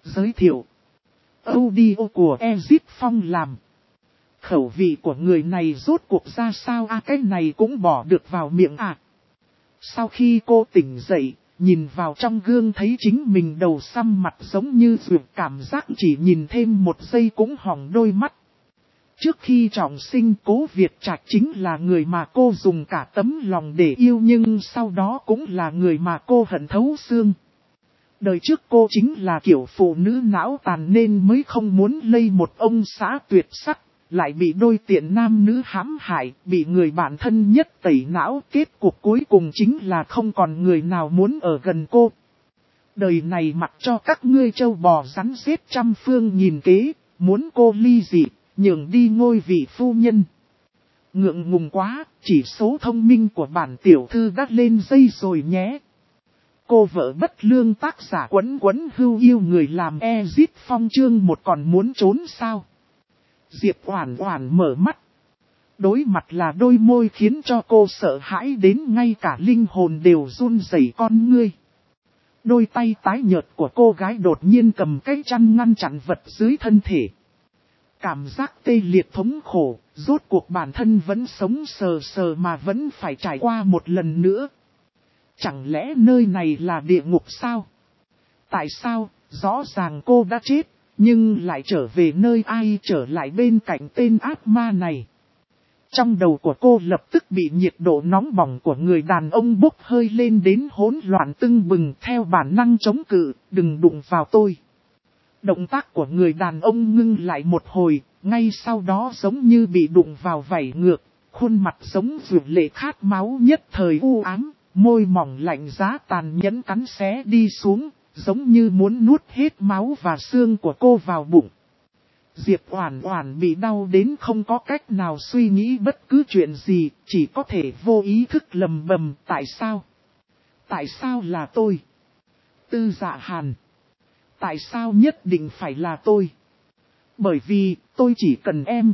Giới thiệu. Audio của Ezip Phong làm. Khẩu vị của người này rốt cuộc ra sao cái này cũng bỏ được vào miệng Sau khi cô tỉnh dậy, nhìn vào trong gương thấy chính mình đầu xăm mặt giống như ruột, cảm giác chỉ nhìn thêm một giây cũng hỏng đôi mắt. Trước khi trọng sinh, Cố Việt Trạch chính là người mà cô dùng cả tấm lòng để yêu, nhưng sau đó cũng là người mà cô hận thấu xương. Đời trước cô chính là kiểu phụ nữ não tàn nên mới không muốn lây một ông xã tuyệt sắc, lại bị đôi tiện nam nữ hãm hại, bị người bạn thân nhất tẩy não, kết cục cuối cùng chính là không còn người nào muốn ở gần cô. Đời này mặc cho các ngươi trâu bò rắn rết trăm phương nghìn kế, muốn cô ly dị, nhường đi ngôi vị phu nhân. Ngượng ngùng quá, chỉ số thông minh của bản tiểu thư đã lên dây rồi nhé. Cô vợ bất lương tác giả quấn quấn hưu yêu người làm Ezip Phong chương một còn muốn trốn sao? Diệp Oản Oản mở mắt. Đối mặt là đôi môi khiến cho cô sợ hãi đến ngay cả linh hồn đều run rẩy con ngươi. Đôi tay tái nhợt của cô gái đột nhiên cầm cái chăn ngăn chặn vật dưới thân thể. Cảm giác tê liệt thống khổ, rốt cuộc bản thân vẫn sống sờ sờ mà vẫn phải trải qua một lần nữa. Chẳng lẽ nơi này là địa ngục sao? Tại sao, rõ ràng cô đã chết, nhưng lại trở về nơi ai trở lại bên cạnh tên ác ma này? Trong đầu của cô lập tức bị nhiệt độ nóng bỏng của người đàn ông bốc hơi lên đến hỗn loạn tưng bừng, theo bản năng chống cự, đừng đụng vào tôi. Động tác của người đàn ông ngưng lại một hồi, ngay sau đó giống như bị đụng vào vảy ngược, khuôn mặt giống vượt lệ khát máu nhất thời u ám, môi mỏng lạnh giá tàn nhẫn cắn xé đi xuống, giống như muốn nuốt hết máu và xương của cô vào bụng. Diệp Oản Oản bị đau đến không có cách nào suy nghĩ bất cứ chuyện gì, chỉ có thể vô ý thức lầm bầm, tại sao? Tại sao là tôi? Tư Dạ Hàn. Tại sao nhất định phải là tôi? Bởi vì, tôi chỉ cần em.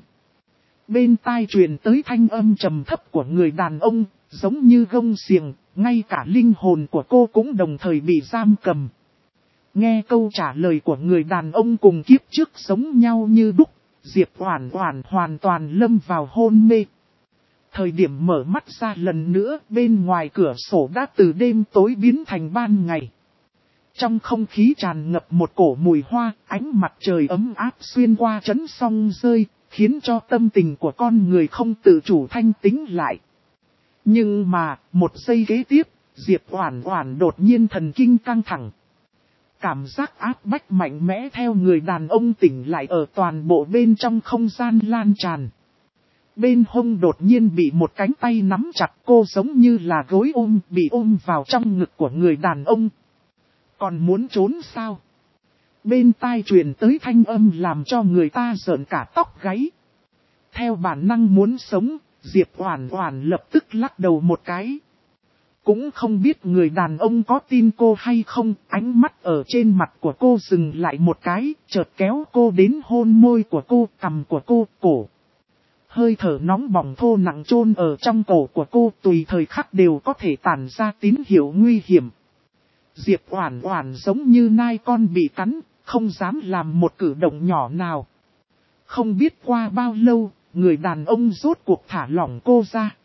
Bên tai truyền tới thanh âm trầm thấp của người đàn ông, giống như gông xiềng, ngay cả linh hồn của cô cũng đồng thời bị giam cầm. Nghe câu trả lời của người đàn ông cùng kiếp trước giống nhau như đúc, Diệp Oản Oản hoàn toàn lâm vào hôn mê. Thời điểm mở mắt ra lần nữa, bên ngoài cửa sổ đã từ đêm tối biến thành ban ngày. Trong không khí tràn ngập một cổ mùi hoa, ánh mặt trời ấm áp xuyên qua chấn song rơi, khiến cho tâm tình của con người không tự chủ thanh tĩnh lại. Nhưng mà, một giây kế tiếp, Diệp Oản Oản đột nhiên thần kinh căng thẳng. Cảm giác áp bách mạnh mẽ theo người đàn ông tỉnh lại ở toàn bộ bên trong không gian lan tràn. Bên hông đột nhiên bị một cánh tay nắm chặt, cô giống như là gối ôm, bị ôm vào trong ngực của người đàn ông. Còn muốn trốn sao? Bên tai truyền tới thanh âm làm cho người ta rợn cả tóc gáy. Theo bản năng muốn sống, Diệp Oản Oản lập tức lắc đầu một cái. Cũng không biết người đàn ông có tin cô hay không, ánh mắt ở trên mặt của cô dừng lại một cái, chợt kéo cô đến hôn môi của cô, cằm của cô, cổ. Hơi thở nóng bỏng thô nặng chôn ở trong cổ của cô, tùy thời khắc đều có thể tản ra tín hiệu nguy hiểm. Diệp Oản Oản giống như nai con bị cắn, không dám làm một cử động nhỏ nào. Không biết qua bao lâu, người đàn ông rốt cuộc thả lỏng cô ra.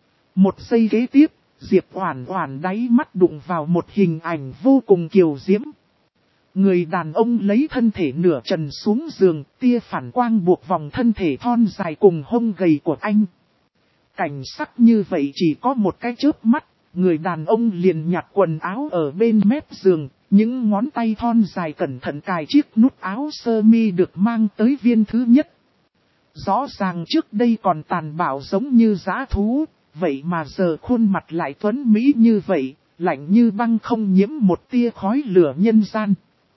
Một giây kế tiếp, Diệp Oản Oản đáy mắt đụng vào một hình ảnh vô cùng kiều diễm. Người đàn ông lấy thân thể nửa trần xuống giường, tia phản quang buộc vòng thân thể thon dài cùng hông gầy của anh. Cảnh sắc như vậy chỉ có một cái chớp mắt, người đàn ông liền nhặt quần áo ở bên mép giường, những ngón tay thon dài cẩn thận cài chiếc nút áo sơ mi được mang tới viên thứ nhất. Rõ ràng trước đây còn tàn bạo giống như dã thú, vậy mà giờ khuôn mặt lại tuấn mỹ như vậy, lạnh như băng không nhiễm một tia khói lửa nhân gian.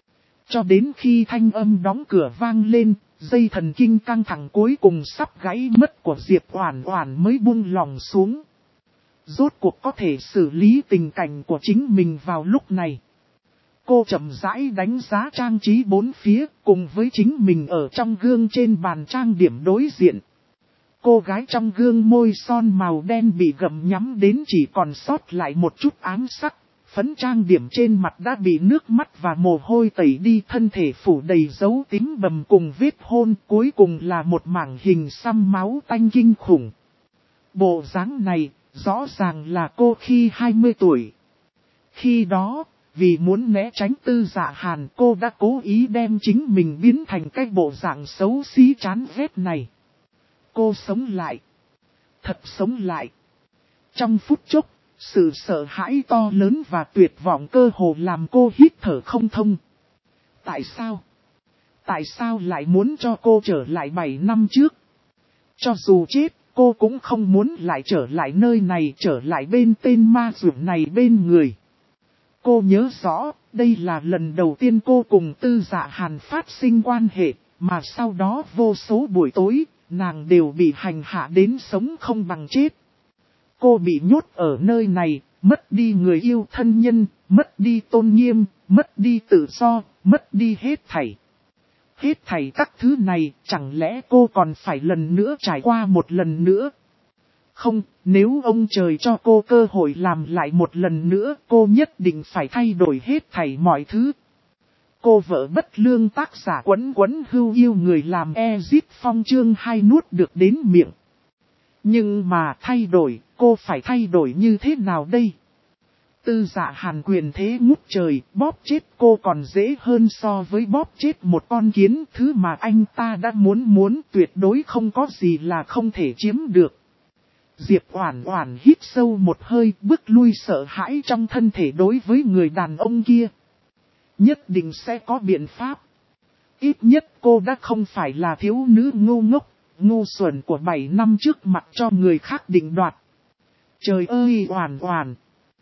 Cho đến khi thanh âm đóng cửa vang lên, dây thần kinh căng thẳng cuối cùng sắp gãy mất của Diệp Oản Oản mới buông lòng xuống. Rốt cuộc có thể xử lý tình cảnh của chính mình vào lúc này. Cô chậm rãi đánh giá trang trí bốn phía, cùng với chính mình ở trong gương trên bàn trang điểm đối diện. Cô gái trong gương môi son màu đen bị gặm nhắm đến chỉ còn sót lại một chút ám sắc, Phấn trang điểm trên mặt đã bị nước mắt và mồ hôi tẩy đi, thân thể phủ đầy dấu tím bầm cùng vết hôn, cuối cùng là một mảng hình xăm máu tanh kinh khủng. Bộ dáng này, rõ ràng là cô khi 20 tuổi. Khi đó, vì muốn né tránh Tư Dạ Hàn, cô đã cố ý đem chính mình biến thành cái bộ dạng xấu xí chán ghét này. Cô sống lại. Thật sống lại. Trong phút chốc, sự sợ hãi to lớn và tuyệt vọng cơ hồ làm cô hít thở không thông. Tại sao? Tại sao lại muốn cho cô trở lại 7 năm trước? Cho dù chết, cô cũng không muốn lại trở lại nơi này, trở lại bên tên ma dược này bên người. Cô nhớ rõ, đây là lần đầu tiên cô cùng Tư Dạ Hàn phát sinh quan hệ, mà sau đó vô số buổi tối, nàng đều bị hành hạ đến sống không bằng chết. Cô bị nhốt ở nơi này, mất đi người yêu thân nhân, mất đi tôn nghiêm, mất đi tự do, mất đi hết thảy. Hết thảy các thứ này, chẳng lẽ cô còn phải lần nữa trải qua một lần nữa? Không, nếu ông trời cho cô cơ hội làm lại một lần nữa, cô nhất định phải thay đổi hết thảy mọi thứ. Cô vợ bất lương tác giả Quấn Quấn Hưu yêu người làm Ezit Phong chương 2 nuốt được đến miệng. Nhưng mà thay đổi, cô phải thay đổi như thế nào đây? Tư Dạ Hàn quyền thế ngút trời, bóp chết cô còn dễ hơn so với bóp chết một con kiến. Thứ mà anh ta đã muốn tuyệt đối không có gì là không thể chiếm được. Diệp Oản Oản hít sâu một hơi, bước lui sợ hãi trong thân thể đối với người đàn ông kia. Nhất định sẽ có biện pháp. Ít nhất cô đã không phải là thiếu nữ ngu ngốc, ngu xuẩn của 7 năm trước mặt cho người khác định đoạt. Trời ơi Oản Oản!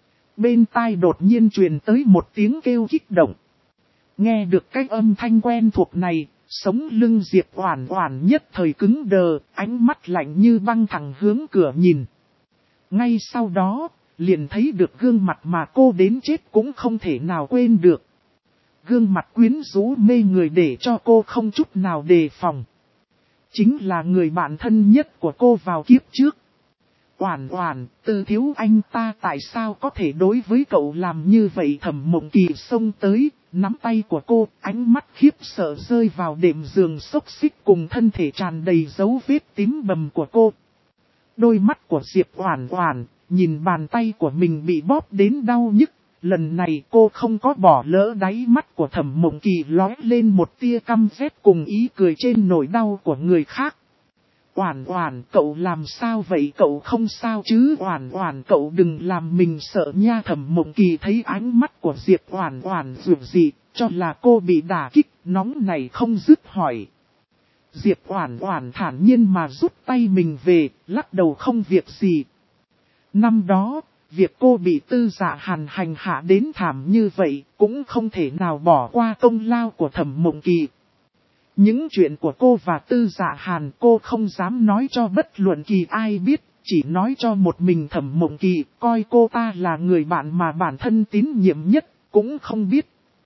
Bên tai đột nhiên truyền tới một tiếng kêu kích động. Nghe được cái âm thanh quen thuộc này, sống lưng Diệp Oản Oản nhất thời cứng đờ, ánh mắt lạnh như băng thẳng hướng cửa nhìn. Ngay sau đó, liền thấy được gương mặt mà cô đến chết cũng không thể nào quên được. Gương mặt quyến rũ mê người để cho cô không chút nào đề phòng. Chính là người bạn thân nhất của cô vào kiếp trước. Oản Oản, Tư thiếu anh ta tại sao có thể đối với cậu làm như vậy? Thẩm Mộng Kỳ xông tới, nắm tay của cô, ánh mắt khiếp sợ rơi vào đệm giường xốc xích cùng thân thể tràn đầy dấu vết tím bầm của cô. Đôi mắt của Diệp Oản Oản, nhìn bàn tay của mình bị bóp đến đau nhức, lần này cô không có bỏ lỡ, đáy mắt của Thẩm Mộng Kỳ lóe lên một tia căm ghét cùng ý cười trên nỗi đau của người khác. Oản Oản, cậu làm sao vậy? Cậu không sao chứ? Oản Oản, cậu đừng làm mình sợ nha. Thẩm Mộng Kỳ thấy ánh mắt của Diệp Oản Oản dịu dị, cho là cô bị đả kích, nóng này không dứt hỏi. Diệp Oản Oản thản nhiên mà rút tay mình về, lắc đầu không việc gì. Năm đó, việc cô bị Tư Dạ Hàn hành hạ đến thảm như vậy, cũng không thể nào bỏ qua công lao của Thẩm Mộng Kỳ. Những chuyện của cô và Tư Dạ Hàn cô không dám nói cho bất luận kỳ ai biết, chỉ nói cho một mình Thẩm Mộng Kỳ, coi cô ta là người bạn mà bản thân tín nhiệm nhất, cũng không biết.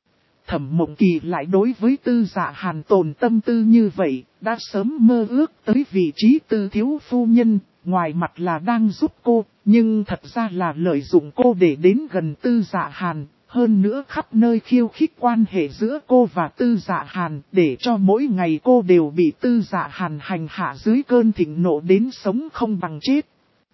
Thẩm Mộng Kỳ lại đối với Tư Dạ Hàn tồn tâm tư như vậy, đã sớm mơ ước tới vị trí Tư thiếu phu nhân, ngoài mặt là đang giúp cô, nhưng thật ra là lợi dụng cô để đến gần Tư Dạ Hàn. Hơn nữa khắp nơi khiêu khích quan hệ giữa cô và Tư Dạ Hàn, để cho mỗi ngày cô đều bị Tư Dạ Hàn hành hạ dưới cơn thịnh nộ đến sống không bằng chết.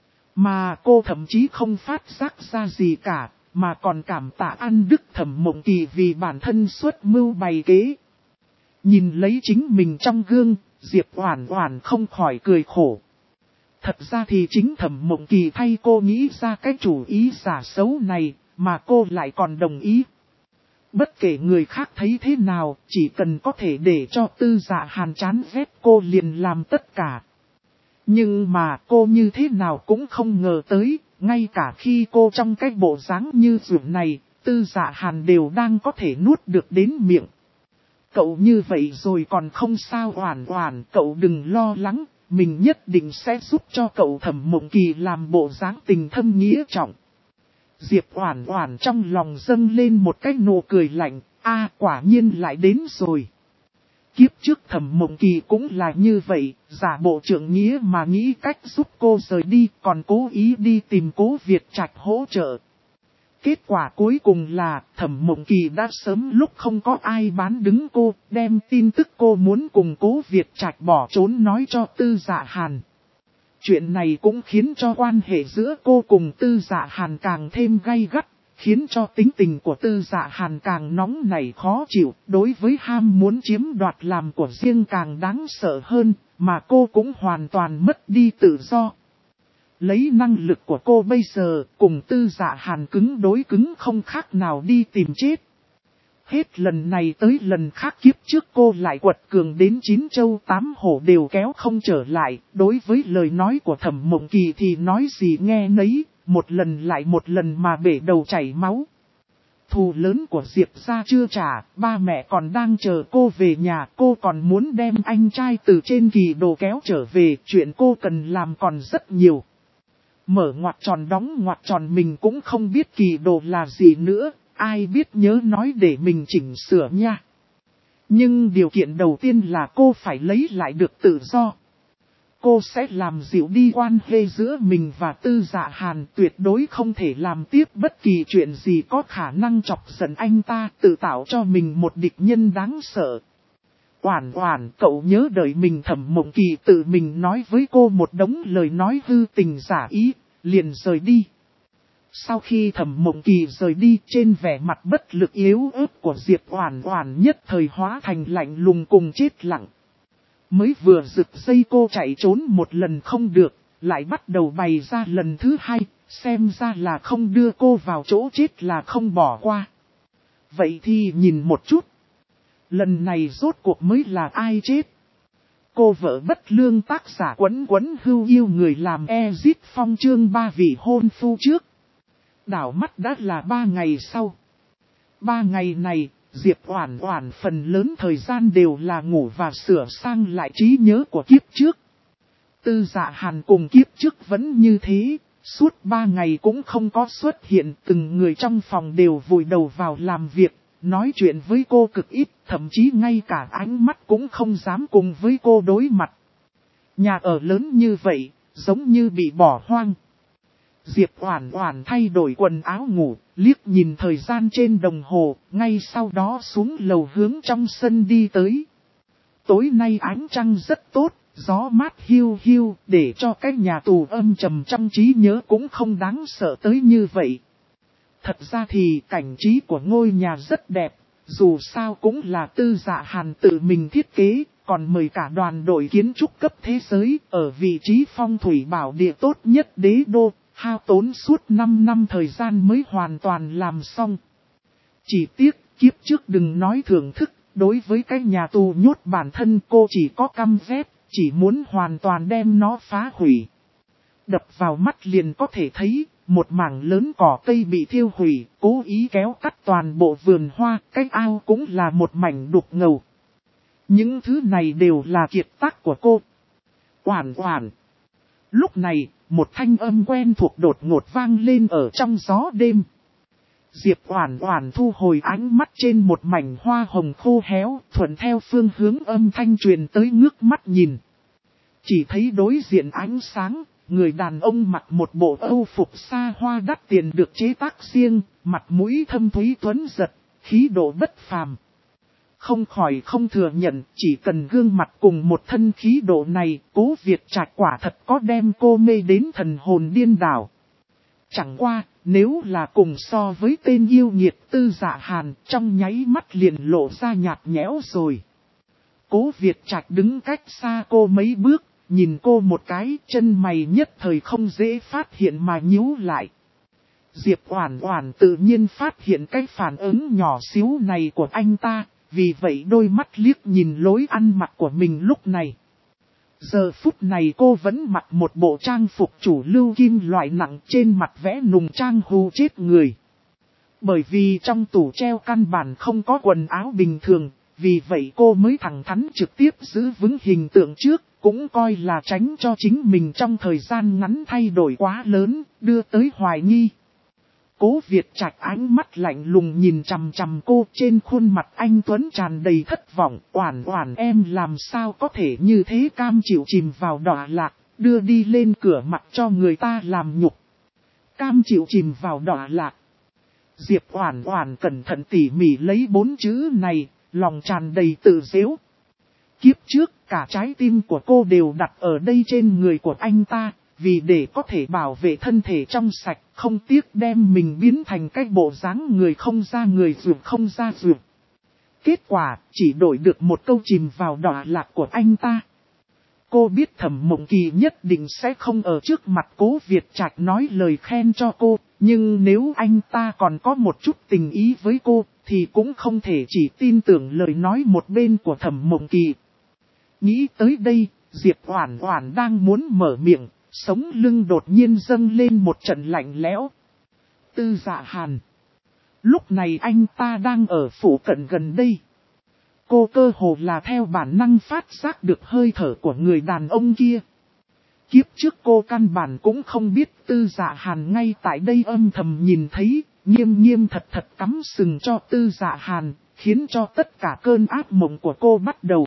Mà cô thậm chí không phát giác ra gì cả, mà còn cảm tạ ăn đức Thẩm Mộng Kỳ vì bản thân xuất mưu bày kế. Nhìn lấy chính mình trong gương, Diệp Oản Oản không khỏi cười khổ. Thật ra thì chính Thẩm Mộng Kỳ thay cô nghĩ ra cái chủ ý giả xấu này, mà cô lại còn đồng ý. Bất kể người khác thấy thế nào, chỉ cần có thể để cho Tư Dạ Hàn chán ghét cô liền làm tất cả. Nhưng mà cô như thế nào cũng không ngờ tới, ngay cả khi cô trong cái bộ dáng như dường này, Tư Dạ Hàn đều đang có thể nuốt được đến miệng. Cậu như vậy rồi còn không sao. Oản Oản, cậu đừng lo lắng, mình nhất định sẽ giúp cho cậu. Thẩm Mộng Kỳ làm bộ dáng tình thâm nghĩa trọng. Diệp Oản Oản trong lòng dâng lên một cái nụ cười lạnh, quả nhiên lại đến rồi. Kiếp trước Thẩm Mộng Kỳ cũng là như vậy, giả bộ trượng nghĩa mà nghĩ cách giúp cô rời đi, còn cố ý đi tìm Cố Việt Trạch hỗ trợ. Kết quả cuối cùng là Thẩm Mộng Kỳ đã sớm lúc không có ai bán đứng cô, đem tin tức cô muốn cùng Cố Việt Trạch bỏ trốn nói cho Tư Dạ Hàn. Chuyện này cũng khiến cho quan hệ giữa cô cùng Tư Dạ Hàn càng thêm gay gắt, khiến cho tính tình của Tư Dạ Hàn càng nóng nảy khó chịu, đối với ham muốn chiếm đoạt làm của riêng càng đáng sợ hơn, mà cô cũng hoàn toàn mất đi tự do. Lấy năng lực của cô bây giờ, cùng Tư Dạ Hàn cứng đối cứng không khác nào đi tìm chết. Hết lần này tới lần khác kiếp trước cô lại quật cường đến 9 châu 8 hổ đều kéo không trở lại. Đối với lời nói của Thẩm Mộng Kỳ thì nói gì nghe nấy, một lần lại một lần mà bể đầu chảy máu. Thù lớn của Diệp gia chưa trả, ba mẹ còn đang chờ cô về nhà, cô còn muốn đem anh trai từ trên Kỳ Đồ kéo trở về, chuyện cô cần làm còn rất nhiều. Mở ngoặc tròn đóng ngoặc tròn mình cũng không biết Kỳ Đồ là gì nữa, ai biết nhớ nói để mình chỉnh sửa nha. Nhưng điều kiện đầu tiên là cô phải lấy lại được tự do. Cô sẽ làm dịu đi quan hệ giữa mình và Tư Dạ Hàn, tuyệt đối không thể làm tiếp bất kỳ chuyện gì có khả năng chọc giận anh ta, tự tạo cho mình một địch nhân đáng sợ. Oản Oản, cậu nhớ đời mình. Thẩm Mộng Kỳ tự mình nói với cô một đống lời nói hư tình giả ý, liền rời đi. Sau khi Thẩm Mộng Kỳ rời đi, trên vẻ mặt bất lực yếu ớt của Diệp Oản Oản nhất thời hóa thành lạnh lùng cùng chết lặng. Mới vừa giật dây cô chạy trốn một lần không được, lại bắt đầu bày ra lần thứ hai, xem ra là không đưa cô vào chỗ chết là không bỏ qua. Vậy thì nhìn một chút. Lần này rốt cuộc mới là ai chết? Cô vợ bất lương tác giả Quấn Quấn hưu yêu người làm Exit Phong chương 3 vị hôn phu trước. Đảo mắt đã là 3 ngày sau. 3 ngày này, Diệp Oản Oản phần lớn thời gian đều là ngủ và sửa sang lại trí nhớ của kiếp trước. Tư Dạ Hàn cùng kiếp trước vẫn như thế, suốt 3 ngày cũng không có xuất hiện, từng người trong phòng đều vùi đầu vào làm việc, nói chuyện với cô cực ít, thậm chí ngay cả ánh mắt cũng không dám cùng với cô đối mặt. Nhà ở lớn như vậy, giống như bị bỏ hoang. Diệp Oản Oản thay đổi quần áo ngủ, liếc nhìn thời gian trên đồng hồ, ngay sau đó xuống lầu hướng trong sân đi tới. Tối nay ánh trăng rất tốt, gió mát hiu hiu, để cho cái nhà tù âm trầm trong trí nhớ cũng không đáng sợ tới như vậy. Thật ra thì cảnh trí của ngôi nhà rất đẹp, dù sao cũng là Tư Dạ Hàn tự mình thiết kế, còn mời cả đoàn đội kiến trúc cấp thế giới ở vị trí phong thủy bảo địa tốt nhất đế đô. Hao tốn suốt 5 năm thời gian mới hoàn toàn làm xong. Chỉ tiếc, kiếp trước đừng nói thưởng thức, đối với cái nhà tù nhốt bản thân cô chỉ có căm ghét, chỉ muốn hoàn toàn đem nó phá hủy. Đập vào mắt liền có thể thấy, một mảng lớn cỏ cây bị thiêu hủy, cố ý kéo cắt toàn bộ vườn hoa, cái ao cũng là một mảnh đục ngầu. Những thứ này đều là kiệt tác của cô. Oản Oản. Lúc này, một thanh âm quen thuộc đột ngột vang lên ở trong gió đêm. Diệp Oản Oản thu hồi ánh mắt trên một mảnh hoa hồng khô héo, thuận theo phương hướng âm thanh truyền tới ngước mắt nhìn. Chỉ thấy đối diện ánh sáng, người đàn ông mặc một bộ âu phục xa hoa đắt tiền được chế tác riêng, mặt mũi thâm thúy tuấn giật, khí độ bất phàm. Không khỏi không thừa nhận, chỉ cần gương mặt cùng một thân khí độ này, Cố Việt Trạch quả thật có đem cô mê đến thần hồn điên đảo. Chẳng qua, nếu là cùng so với tên yêu nghiệt Tư Dạ Hàn, trong nháy mắt liền lộ ra nhạt nhẽo rồi. Cố Việt Trạch đứng cách xa cô mấy bước, nhìn cô một cái, chân mày nhất thời không dễ phát hiện mà nhíu lại. Diệp Oản Oản tự nhiên phát hiện cái phản ứng nhỏ xíu này của anh ta. Vì vậy đôi mắt liếc nhìn lối ăn mặc của mình lúc này. Giờ phút này cô vẫn mặc một bộ trang phục chủ lưu kim loại nặng, trên mặt vẽ nùng trang hù chết người. Bởi vì trong tủ treo căn bản không có quần áo bình thường, vì vậy cô mới thẳng thắn trực tiếp giữ vững hình tượng trước, cũng coi là tránh cho chính mình trong thời gian ngắn thay đổi quá lớn, đưa tới hoài nghi. Cố Việt Trạch ánh mắt lạnh lùng nhìn chằm chằm cô, trên khuôn mặt anh tuấn tràn đầy thất vọng. Oản Oản em làm sao có thể như thế, cam chịu chìm vào đọa lạc, đưa đi lên cửa mặt cho người ta làm nhục. Cam chịu chìm vào đọa lạc. Diệp Oản Oản cẩn thận tỉ mỉ lấy 4 chữ này, lòng tràn đầy tự giễu. Kiếp trước, cả trái tim của cô đều đặt ở đây trên người của anh ta, vì để có thể bảo vệ thân thể trong sạch, không tiếc đem mình biến thành cái bộ dáng người không ra người ruột không ra ruột. Kết quả, chỉ đổi được một câu chìm vào đọa lạc của anh ta. Cô biết Thẩm Mộng Kỳ nhất định sẽ không ở trước mặt Cố Việt Trạch nói lời khen cho cô, nhưng nếu anh ta còn có một chút tình ý với cô, thì cũng không thể chỉ tin tưởng lời nói một bên của Thẩm Mộng Kỳ. Nghĩ tới đây, Diệp Oản Oản đang muốn mở miệng, sống lưng đột nhiên dâng lên một trận lạnh lẽo. Tư Dạ Hàn. Lúc này anh ta đang ở phủ cận gần đây. Cô cơ hồ là theo bản năng phát giác được hơi thở của người đàn ông kia. Kiếp trước cô căn bản cũng không biết Tư Dạ Hàn ngay tại đây âm thầm nhìn thấy, nghiêm nghiêm thật thật cắm sừng cho Tư Dạ Hàn, khiến cho tất cả cơn ác mộng của cô bắt đầu.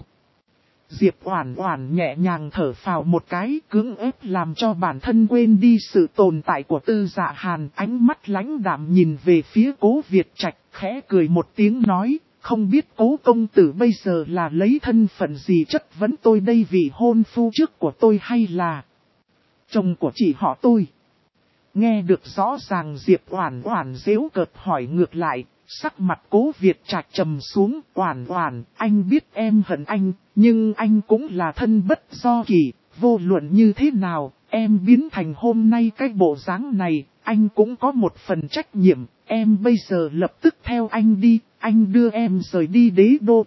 Diệp Oản Oản nhẹ nhàng thở phào một cái, cưỡng ép làm cho bản thân quên đi sự tồn tại của Tư Dạ Hàn, ánh mắt lãnh đạm nhìn về phía Cố Việt Trạch, khẽ cười một tiếng nói, không biết Cố công tử bây giờ là lấy thân phận gì chất vấn tôi đây, vị hôn phu trước của tôi hay là chồng của chị họ tôi. Nghe được rõ ràng Diệp Oản Oản giễu cợt hỏi ngược lại. Sắc mặt Cố Việt Trạch trầm xuống, Oản Oản, anh biết em hận anh, nhưng anh cũng là thân bất do kỷ, vô luận như thế nào, em biến thành hôm nay cái bộ dáng này, anh cũng có một phần trách nhiệm, em bây giờ lập tức theo anh đi, anh đưa em rời đi đế đô.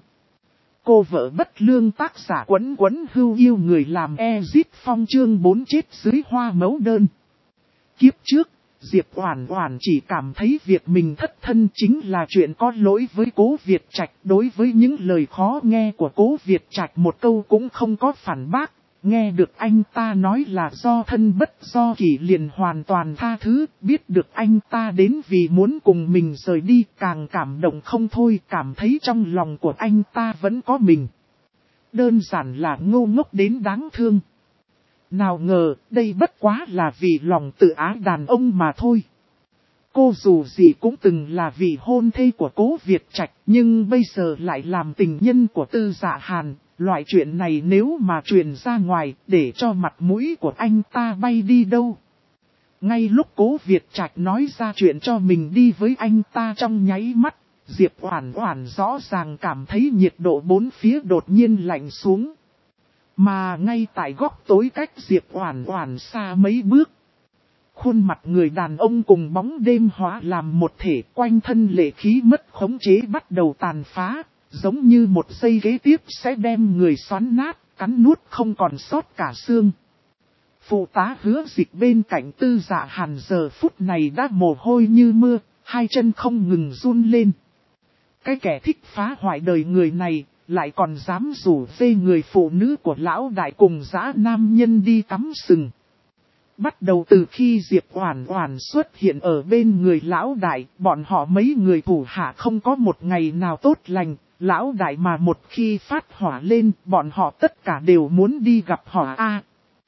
Cô vợ bất lương tác giả Quấn Quấn hưu yêu người làm Ezit Phong chương 4 chết dưới hoa mẫu đơn. Kiếp trước, Diệp Oản Oản chỉ cảm thấy việc mình thất thân chính là chuyện có lỗi với Cố Việt Trạch. Đối với những lời khó nghe của Cố Việt Trạch một câu cũng không có phản bác. Nghe được anh ta nói là do thân bất do kỷ liền hoàn toàn tha thứ. Biết được anh ta đến vì muốn cùng mình rời đi, càng cảm động không thôi, cảm thấy trong lòng của anh ta vẫn có mình. Đơn giản là ngu ngốc đến đáng thương. Nào ngờ, đây bất quá là vì lòng tự ái đàn ông mà thôi. Cô dù gì cũng từng là vị hôn thê của Cố Việt Trạch, nhưng bây giờ lại làm tình nhân của Tư Dạ Hàn. Loại chuyện này nếu mà truyền ra ngoài, để cho mặt mũi của anh ta bay đi đâu. Ngay lúc Cố Việt Trạch nói ra chuyện cho mình đi với anh ta trong nháy mắt, Diệp Oản Oản rõ ràng cảm thấy nhiệt độ bốn phía đột nhiên lạnh xuống. Mà ngay tại góc tối cách Diệp Oản Oản xa mấy bước, khuôn mặt người đàn ông cùng bóng đêm hóa làm một thể, quanh thân lệ khí mất khống chế bắt đầu tàn phá, giống như một giây kế tiếp sẽ đem người xoắn nát, cắn nuốt không còn sót cả xương. Phụ tá Hứa Dịch bên cạnh Tư Dạ Hàn giờ phút này đã mồ hôi như mưa, hai chân không ngừng run lên. Cái kẻ thích phá hoại đời người này, lại còn dám rủ dê người phụ nữ của lão đại cùng dã nam nhân đi cắm sừng. Bắt đầu từ khi Diệp Oản Oản xuất hiện ở bên người lão đại, bọn họ mấy người thủ hạ không có một ngày nào tốt lành, lão đại mà một khi phát hỏa lên, bọn họ tất cả đều muốn đi gặp hỏa A.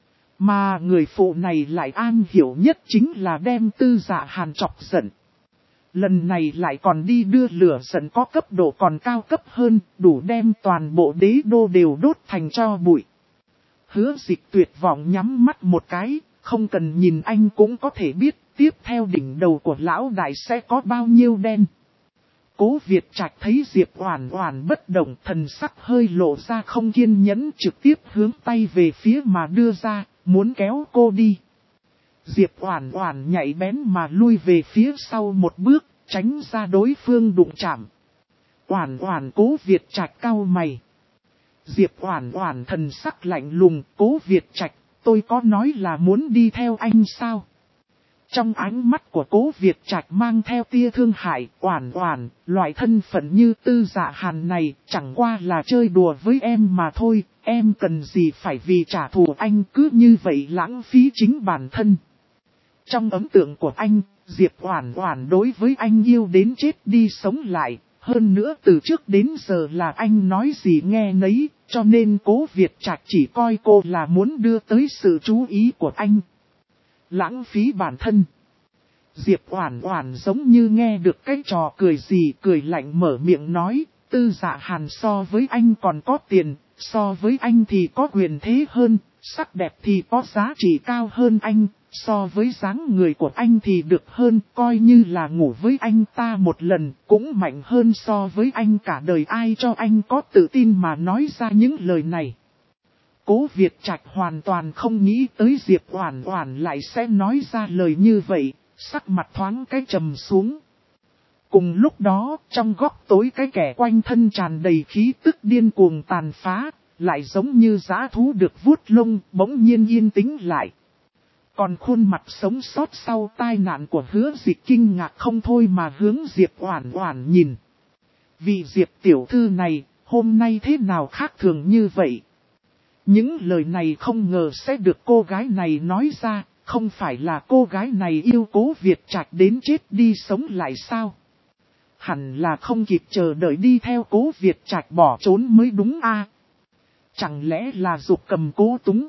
Mà người phụ này lại am hiểu nhất chính là đem Tư Dạ Hàn chọc giận. Lần này lại còn đi đưa lửa giận có cấp độ còn cao cấp hơn, đủ đem toàn bộ đế đô đều đốt thành tro bụi. Hứa Dịch tuyệt vọng nhắm mắt một cái, không cần nhìn anh cũng có thể biết tiếp theo đỉnh đầu của lão đại sẽ có bao nhiêu đen. Cố Việt Trạch thấy Diệp Oản Oản bất động, thần sắc hơi lộ ra không kiên nhẫn, trực tiếp hướng tay về phía mà đưa ra, muốn kéo cô đi. Diệp Oản Oản nhảy bén mà lui về phía sau một bước, tránh ra đối phương đụng chạm. Oản Oản, Cố Việt Trạch cau mày. Diệp Oản Oản thần sắc lạnh lùng, Cố Việt Trạch, tôi có nói là muốn đi theo anh sao? Trong ánh mắt của Cố Việt Trạch mang theo tia thương hại, Oản Oản, loại thân phận như Tư Dạ Hàn này chẳng qua là chơi đùa với em mà thôi, em cần gì phải vì trả thù anh cứ như vậy lãng phí chính bản thân. Trong ấn tượng của anh, Diệp Oản Oản đối với anh yêu đến chết đi sống lại, hơn nữa từ trước đến giờ là anh nói gì nghe nấy, cho nên Cố Việt Trạch chỉ coi cô là muốn đưa tới sự chú ý của anh. Lãng phí bản thân. Diệp Oản Oản giống như nghe được cái trò cười gì, cười lạnh mở miệng nói, Tư Dạ Hàn so với anh còn có tiền, so với anh thì có quyền thế hơn, sắc đẹp thì có giá trị cao hơn anh, so với dáng người của anh thì được hơn, coi như là ngủ với anh ta một lần, cũng mạnh hơn so với anh cả đời. Ai cho anh có tự tin mà nói ra những lời này. Cố Việt Trạch hoàn toàn không nghĩ tới Diệp Oản Oản lại sẽ nói ra lời như vậy, sắc mặt thoáng cái trầm xuống. Cùng lúc đó, trong góc tối cái kẻ quanh thân tràn đầy khí tức điên cuồng tàn phá, lại giống như dã thú được vuốt lông, bỗng nhiên yên tĩnh lại. Còn khuôn mặt sống sót sau tai nạn của Hứa Dịch kinh ngạc không thôi mà hướng Diệp Oản Oản nhìn. Vị Diệp tiểu thư này, hôm nay thế nào khác thường như vậy? Những lời này không ngờ sẽ được cô gái này nói ra, không phải là cô gái này yêu Cố Việt Trạch đến chết đi sống lại sao? Hẳn là không kịp chờ đợi đi theo Cố Việt Trạch bỏ trốn mới đúng a. Chẳng lẽ là giục cầm cố túng?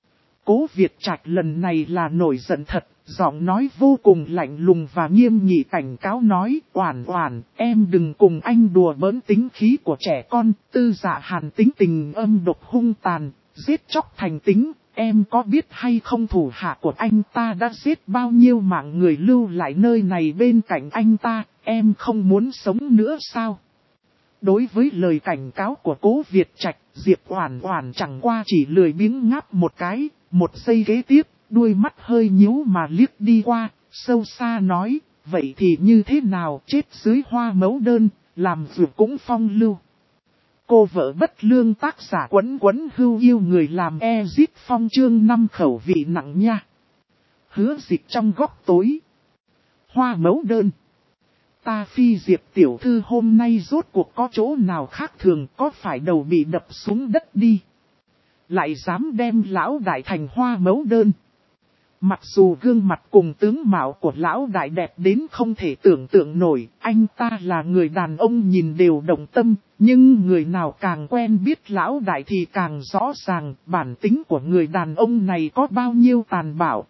Cố Việt Trạch lần này là nổi giận thật, giọng nói vô cùng lạnh lùng và nghiêm nghị cảnh cáo nói, Oản Oản, em đừng cùng anh đùa bỡn tính khí của trẻ con, Tư Dạ Hàn tính tình âm độc hung tàn, giết chóc thành tính, em có biết hay không thủ hạ của anh ta đã giết bao nhiêu mạng người lưu lại nơi này bên cạnh anh ta, em không muốn sống nữa sao? Đối với lời cảnh cáo của Cố Việt Trạch, Diệp Oản Oản chẳng qua chỉ lười biếng ngáp một cái, một giây kế tiếp, đuôi mắt hơi nhíu mà liếc đi qua, sâu xa nói, vậy thì như thế nào, chết dưới hoa mẫu đơn, làm việc cũng phong lưu. Cô vợ bất lương tác giả Quấn Quấn hưu yêu người làm Ezit Phong chương 5 khẩu vị nặng nha. Hứa Dịch trong góc tối. Hoa mẫu đơn. Ta phi Diệp tiểu thư hôm nay rốt cuộc có chỗ nào khác thường, có phải đầu bị đập xuống đất đi. Lại dám đem lão đại thành hoa mẫu đơn. Mặc dù gương mặt cùng tướng mạo của lão đại đẹp đến không thể tưởng tượng nổi, anh ta là người đàn ông nhìn đều động tâm, nhưng người nào càng quen biết lão đại thì càng rõ ràng bản tính của người đàn ông này có bao nhiêu tàn bạo.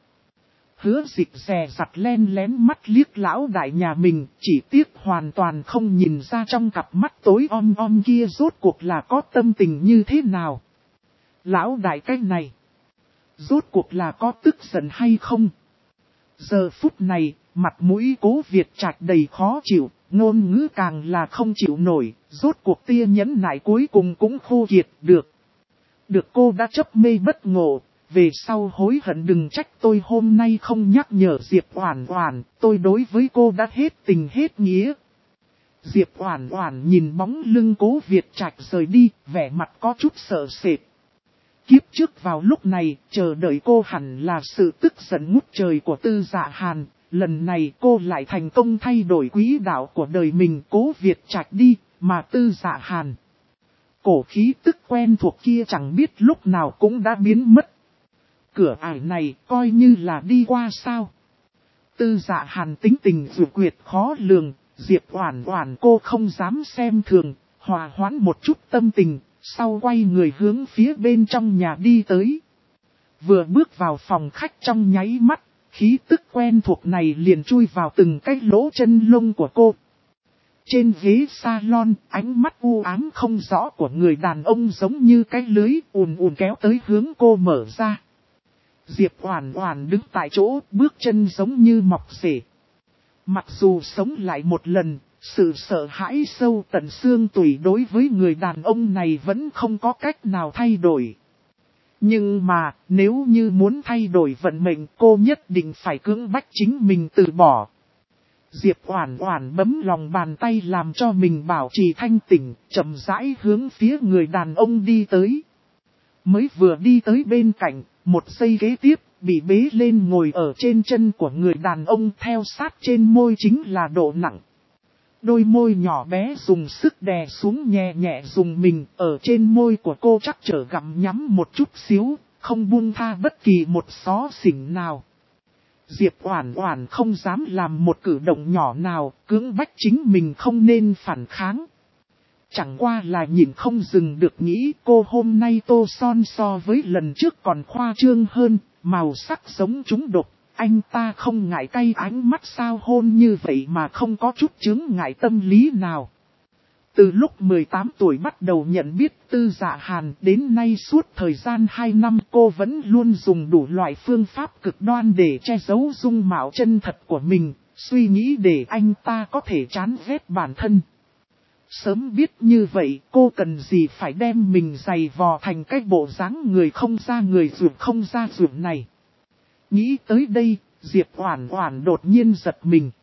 Hứa Dịch dè dặt len lén mắt liếc lão đại nhà mình, chỉ tiếc hoàn toàn không nhìn ra trong cặp mắt tối om om kia rốt cuộc là có tâm tình như thế nào. Lão đại cái này, rốt cuộc là có tức giận hay không? Giờ phút này, mặt mũi Cố Việt Trạch đầy khó chịu, ngôn ngữ càng là không chịu nổi, rốt cuộc tia nhẫn nại cuối cùng cũng khô kiệt được. Được cô đã chấp mê bất ngộ, về sau hối hận đừng trách tôi hôm nay không nhắc nhở Diệp Oản Oản, tôi đối với cô đã hết tình hết nghĩa. Diệp Oản Oản nhìn bóng lưng Cố Việt Trạch rời đi, vẻ mặt có chút sợ sệt. Kiếp trước vào lúc này, chờ đợi cô hẳn là sự tức giận ngút trời của Tư Dạ Hàn, lần này cô lại thành công thay đổi quỹ đạo của đời mình. Cố Việt Trạch đi, mà Tư Dạ Hàn. Cổ khí tức quen thuộc kia chẳng biết lúc nào cũng đã biến mất. Cửa ải này coi như là đi qua sao. Tư Dạ Hàn tính tình dù quyệt khó lường, Diệp Oản Oản cô không dám xem thường, hòa hoãn một chút tâm tình. Sau quay người hướng phía bên trong nhà đi tới. Vừa bước vào phòng khách trong nháy mắt, khí tức quen thuộc này liền chui vào từng cái lỗ chân lông của cô. Trên ghế salon, ánh mắt u ám không rõ của người đàn ông giống như cái lưới ùn ùn kéo tới hướng cô mở ra. Diệp Oản Oản đứng tại chỗ, bước chân giống như mọc rễ. Mặc dù sống lại một lần, sự sợ hãi sâu tận xương tủy đối với người đàn ông này vẫn không có cách nào thay đổi. Nhưng mà, nếu như muốn thay đổi vận mệnh cô nhất định phải cưỡng bách chính mình từ bỏ. Diệp Oản Oản bấm lòng bàn tay làm cho mình bảo trì thanh tỉnh, chậm rãi hướng phía người đàn ông đi tới. Mới vừa đi tới bên cạnh, một giây kế tiếp, bị bế lên ngồi ở trên chân của người đàn ông theo sát trên môi chính là độ nặng. Đôi môi nhỏ bé dùng sức đè xuống nhẹ nhẹ dùng mình ở trên môi của cô chắc chở gặm nhắm một chút xíu, không buông tha bất kỳ một xó xỉnh nào. Diệp Oản Oản không dám làm một cử động nhỏ nào, cưỡng bách chính mình không nên phản kháng. Chẳng qua là nhìn không dừng được nghĩ cô hôm nay tô son so với lần trước còn khoa trương hơn, màu sắc giống trúng độc, anh ta không ngại cay ánh mắt sao hôn như vậy mà không có chút chướng ngại tâm lý nào. Từ lúc 18 tuổi bắt đầu nhận biết Tư Dạ Hàn đến nay suốt thời gian 2 năm cô vẫn luôn dùng đủ loại phương pháp cực đoan để che giấu dung mạo chân thật của mình, suy nghĩ để anh ta có thể chán ghét bản thân. Sớm biết như vậy cô cần gì phải đem mình giày vò thành cái bộ dáng người không ra người ruột không ra ruột này. Nghĩ tới đây, Diệp Oản Oản đột nhiên giật mình.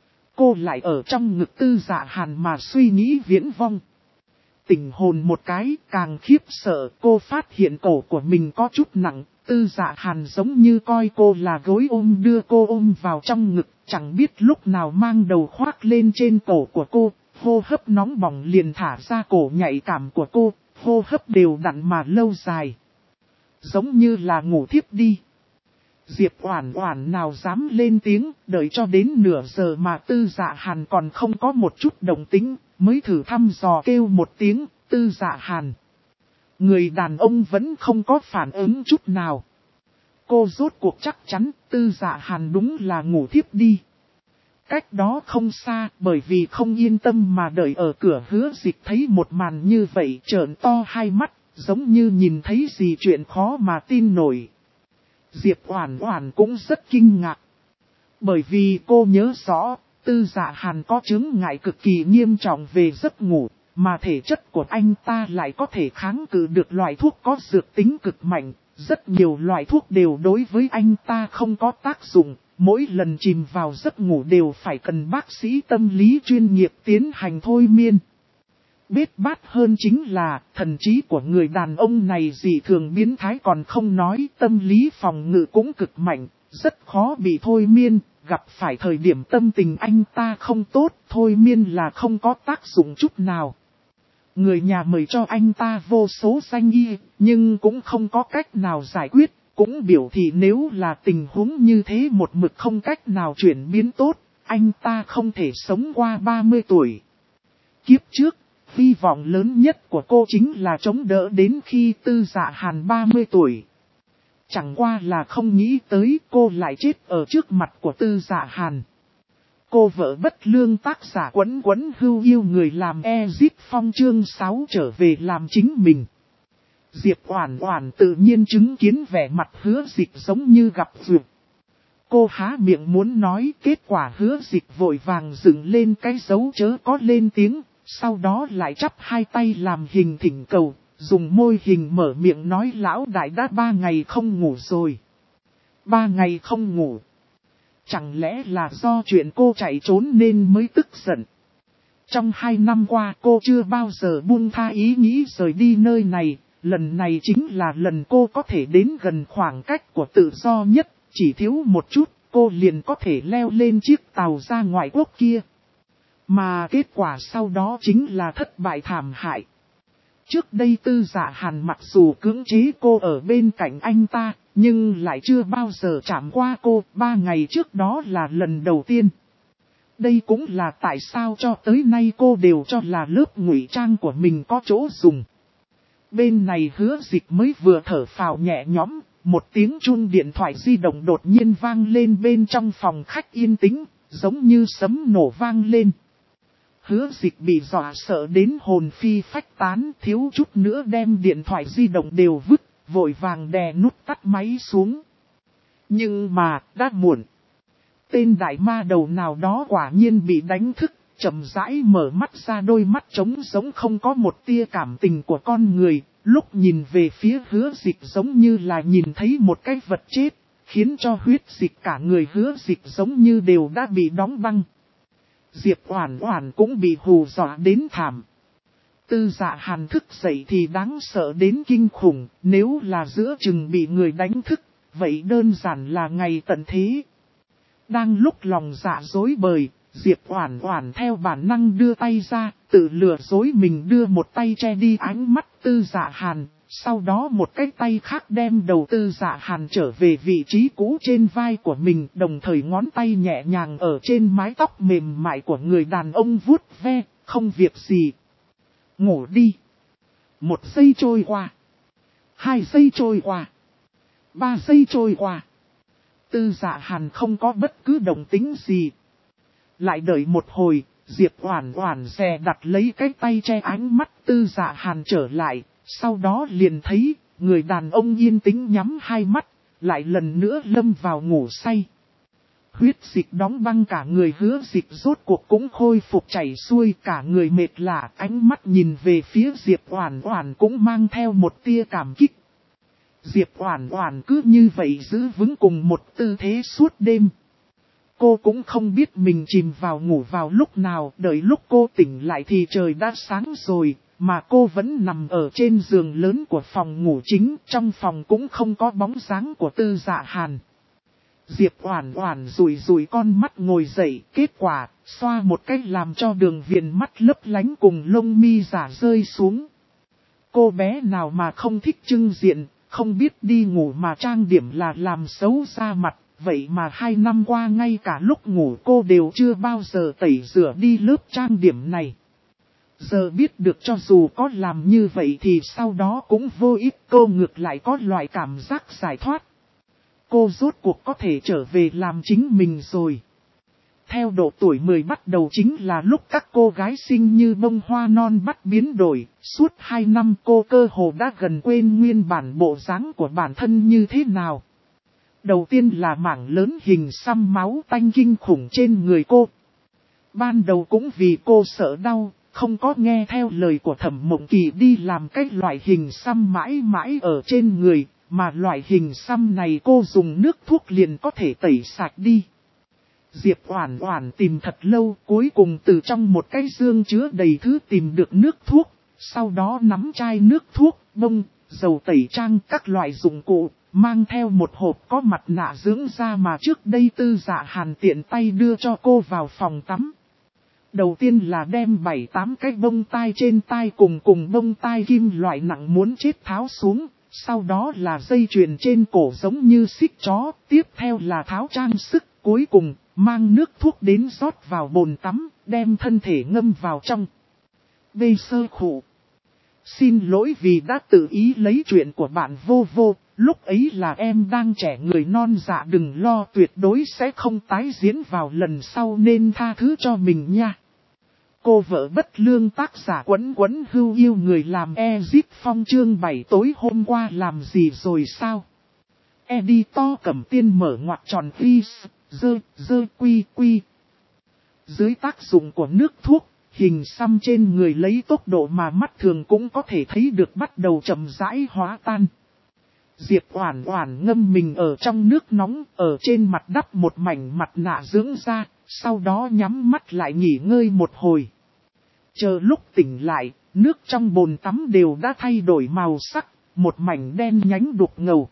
Cô lại ở trong ngực Tư Dạ Hàn mà suy nghĩ viễn vong. Tỉnh hồn một cái, càng khiếp sợ, cô phát hiện cổ của mình có chút nặng. Tư Dạ Hàn giống như coi cô là gối ôm đưa cô ôm vào trong ngực, chẳng biết lúc nào mang đầu khoác lên trên cổ của cô. Hô hấp nóng bỏng liền thả ra cổ nhạy cảm của cô, hô hấp đều đặn mà lâu dài. Giống như là ngủ thiếp đi. Diệp Oản Oản nào dám lên tiếng, đợi cho đến nửa giờ mà Tư Dạ Hàn còn không có một chút động tĩnh, mới thử thăm dò kêu một tiếng, Tư Dạ Hàn. Người đàn ông vẫn không có phản ứng chút nào. Cô rốt cuộc chắc chắn, Tư Dạ Hàn đúng là ngủ thiếp đi. Cách đó không xa, bởi vì không yên tâm mà đợi ở cửa Hứa Dịch thấy một màn như vậy trợn to hai mắt, giống như nhìn thấy gì chuyện khó mà tin nổi. Diệp Oản Oản cũng rất kinh ngạc. Bởi vì cô nhớ rõ, Tư Dạ Hàn có chứng ngại cực kỳ nghiêm trọng về giấc ngủ, mà thể chất của anh ta lại có thể kháng cự được loại thuốc có dược tính cực mạnh. Rất nhiều loại thuốc đều đối với anh ta không có tác dụng, mỗi lần chìm vào giấc ngủ đều phải cần bác sĩ tâm lý chuyên nghiệp tiến hành thôi miên. Bết bát hơn chính là, thần trí của người đàn ông này dị thường biến thái còn không nói, tâm lý phòng ngự cũng cực mạnh, rất khó bị thôi miên, gặp phải thời điểm tâm tình anh ta không tốt, thôi miên là không có tác dụng chút nào. Người nhà mời cho anh ta vô số danh y, nhưng cũng không có cách nào giải quyết, cũng biểu thị nếu là tình huống như thế một mực không cách nào chuyển biến tốt, anh ta không thể sống qua 30 tuổi. Kiếp trước, hy vọng lớn nhất của cô chính là chống đỡ đến khi Tư Dạ Hàn 30 tuổi. Chẳng qua là không nghĩ tới cô lại chết ở trước mặt của Tư Dạ Hàn. Cô vợ bất lương tác giả Quấn Quấn hưu yêu người làm Ezip Phong chương 6 trở về làm chính mình. Diệp Oản Oản tự nhiên chứng kiến vẻ mặt Hứa Dịch giống như gặp duyệt. Cô há miệng muốn nói, kết quả Hứa Dịch vội vàng dựng lên cái dấu chớ có lên tiếng, sau đó lại chắp hai tay làm hình thỉnh cầu, dùng môi hình mở miệng nói lão đại đã 3 ngày không ngủ rồi. 3 ngày không ngủ. Chẳng lẽ là do chuyện cô chạy trốn nên mới tức giận. Trong 2 năm qua cô chưa bao giờ buông tha ý nghĩ rời đi nơi này, lần này chính là lần cô có thể đến gần khoảng cách của tự do nhất, chỉ thiếu một chút, cô liền có thể leo lên chiếc tàu ra ngoại quốc kia. Mà kết quả sau đó chính là thất bại thảm hại. Trước đây Tư Dạ Hàn mặc dù cưỡng chế cô ở bên cạnh anh ta, nhưng lại chưa bao giờ chạm qua cô, 3 ngày trước đó là lần đầu tiên. Đây cũng là tại sao cho tới nay cô đều cho là lớp ngụy trang của mình có chỗ dùng. Bên này Hứa Dịch mới vừa thở phào nhẹ nhõm, một tiếng chuông điện thoại di động đột nhiên vang lên bên trong phòng khách yên tĩnh, giống như sấm nổ vang lên. Hứa Dịch bị dọa sợ đến hồn phi phách tán, thiếu chút nữa đem điện thoại di động đều vứt, vội vàng đè nút tắt máy xuống. Nhưng mà, đã muộn. Tên đại ma đầu nào đó quả nhiên bị đánh thức, chậm rãi mở mắt ra, đôi mắt trống giống không có một tia cảm tình của con người, lúc nhìn về phía Hứa Dịch giống như là nhìn thấy một cái vật chết, khiến cho huyết dịch cả người Hứa Dịch giống như đều đã bị đóng băng. Diệp Oản Oản cũng bị hù dọa đến thảm. Tư Dạ Hàn thức dậy thì đáng sợ đến kinh khủng, nếu là giữa chừng bị người đánh thức, vậy đơn giản là ngày tận thế. Đang lúc lòng dạ rối bời, Diệp Oản Oản theo bản năng đưa tay ra, tự lừa dối mình đưa một tay che đi ánh mắt Tư Dạ Hàn, sau đó một cái tay khác đem đầu Tư Dạ Hàn trở về vị trí cũ trên vai của mình, đồng thời ngón tay nhẹ nhàng ở trên mái tóc mềm mại của người đàn ông vuốt ve, không việc gì. Ngủ đi. 1 giây trôi qua. 2 giây trôi qua. 3 giây trôi qua. Tư Dạ Hàn không có bất cứ động tĩnh gì. Lại đợi một hồi, Diệp Oản Oản dè đặt lấy cái tay che ánh mắt Tư Dạ Hàn trở lại, sau đó liền thấy, người đàn ông yên tĩnh nhắm hai mắt, lại lần nữa lâm vào ngủ say. Huyết dịch đóng băng cả người Hứa Dịch rốt cuộc cũng khôi phục chảy xuôi, cả người mệt lả, ánh mắt nhìn về phía Diệp Oản Oản cũng mang theo một tia cảm kích. Diệp Oản Oản cứ như vậy giữ vững cùng một tư thế suốt đêm. Cô cũng không biết mình chìm vào ngủ vào lúc nào, đợi lúc cô tỉnh lại thì trời đã sáng rồi, mà cô vẫn nằm ở trên giường lớn của phòng ngủ chính, trong phòng cũng không có bóng dáng của Tư Dạ Hàn. Diệp Oản Oản rủi rủi con mắt ngồi dậy, kết quả, xoa một cách làm cho đường viền mắt lấp lánh cùng lông mi giả rơi xuống. Cô bé nào mà không thích trưng diện, không biết đi ngủ mà trang điểm là làm xấu da mặt, vậy mà 2 năm qua ngay cả lúc ngủ cô đều chưa bao giờ tẩy rửa đi lớp trang điểm này. Giờ biết được cho dù có làm như vậy thì sau đó cũng vô ích, cô ngược lại có loại cảm giác giải thoát. Cô rốt cuộc có thể trở về làm chính mình rồi. Theo độ tuổi 10 bắt đầu chính là lúc các cô gái xinh như bông hoa non bắt biến đổi, suốt 2 năm cô cơ hồ đã gần quên nguyên bản bộ dáng của bản thân như thế nào. Đầu tiên là mảng lớn hình xăm máu tanh kinh khủng trên người cô. Ban đầu cũng vì cô sợ đau, không có nghe theo lời của Thẩm Mộng Kỳ đi làm cái loại hình xăm mãi mãi ở trên người, mà loại hình xăm này cô dùng nước thuốc liền có thể tẩy sạch đi. Diệp Oản Oản tìm thật lâu, cuối cùng từ trong một cái dương chứa đầy thứ tìm được nước thuốc, sau đó nắm chai nước thuốc, bông, dầu tẩy trang các loại dụng cụ, mang theo một hộp có mặt nạ dưỡng da mà trước đây Tư Dạ Hàn tiện tay đưa cho cô vào phòng tắm. Đầu tiên là đem 7-8 cái bông tai trên tai cùng bông tai kim loại nặng muốn chết tháo xuống, sau đó là dây chuyền trên cổ giống như xích chó, tiếp theo là tháo trang sức, cuối cùng mang nước thuốc đến rót vào bồn tắm, đem thân thể ngâm vào trong. Bê sơ khủ. Xin lỗi vì đã tự ý lấy chuyện của bạn vô vô, lúc ấy là em đang trẻ người non dạ, đừng lo, tuyệt đối sẽ không tái diễn vào lần sau nên tha thứ cho mình nha. Cô vợ bất lương tác giả Quấn Quấn hưu yêu người làm Ezip Phong chương 7 tối hôm qua làm gì rồi sao? Editor Cẩm Tiên mở ngoặc tròn please, quy. Dưới tác dụng của nước thuốc, hình xăm trên người lấy tốc độ mà mắt thường cũng có thể thấy được bắt đầu chậm rãi hóa tan. Diệp Oản Oản ngâm mình ở trong nước nóng, ở trên mặt đắp một mảnh mặt nạ dưỡng da, sau đó nhắm mắt lại nghỉ ngơi một hồi. Chờ lúc tỉnh lại, nước trong bồn tắm đều đã thay đổi màu sắc, một mảnh đen nhánh đục ngầu.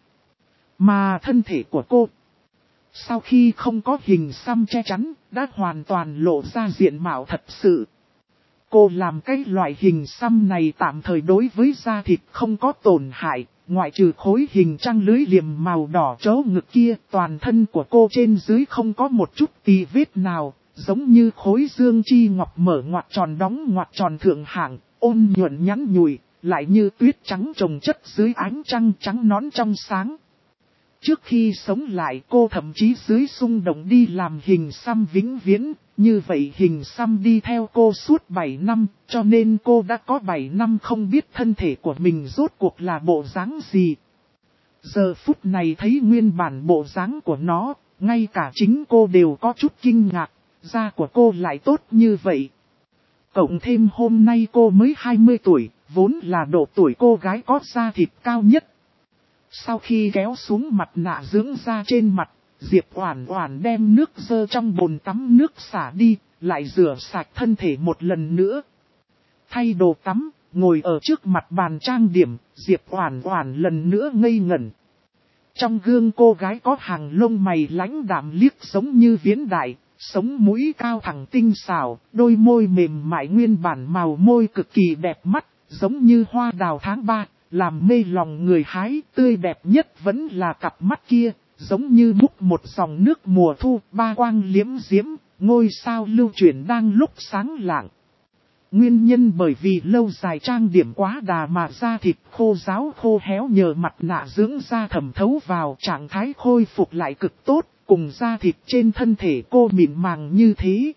Mà thân thể của cô, sau khi không có hình xăm che chắn, đã hoàn toàn lộ ra diện mạo thật sự. Cô làm cái loại hình xăm này tạm thời đối với da thịt không có tổn hại, ngoại trừ khối hình trăng lưới liềm màu đỏ chỗ ngực kia, toàn thân của cô trên dưới không có một chút tì vết nào, giống như khối dương chi ngọc mở ngoặc tròn đóng ngoặc tròn thượng hạng, ôn nhuận nhắn nhủi, lại như tuyết trắng trồng chất dưới ánh trăng trắng nón trong sáng. Trước khi sống lại cô thậm chí dưới xung động đi làm hình xăm vĩnh viễn, như vậy hình xăm đi theo cô suốt 7 năm, cho nên cô đã có 7 năm không biết thân thể của mình rốt cuộc là bộ dáng gì. Giờ phút này thấy nguyên bản bộ dáng của nó, ngay cả chính cô đều có chút kinh ngạc, da của cô lại tốt như vậy. Cộng thêm hôm nay cô mới 20 tuổi, vốn là độ tuổi cô gái có da thịt cao nhất. Sau khi kéo xuống mặt nạ dưỡng da trên mặt, Diệp Oản Oản đem nước dơ trong bồn tắm nước xả đi, lại rửa sạch thân thể một lần nữa. Thay đồ tắm, ngồi ở trước mặt bàn trang điểm, Diệp Oản Oản lần nữa ngây ngẩn. Trong gương cô gái có hàng lông mày lãnh đạm liếc giống như viễn đại, sống mũi cao thẳng tinh xảo, đôi môi mềm mại nguyên bản màu môi cực kỳ đẹp mắt, giống như hoa đào tháng 3. Làm mê lòng người hái, tươi đẹp nhất vẫn là cặp mắt kia, giống như múc một dòng nước mùa thu, ba quang liễm diễm, ngôi sao lưu chuyển đang lúc sáng lạng. Nguyên nhân bởi vì lâu dài trang điểm quá đà mà da thịt khô ráo khô héo nhờ mặt nạ dưỡng da thẩm thấu vào, trạng thái khôi phục lại cực tốt, cùng da thịt trên thân thể cô mịn màng như thế.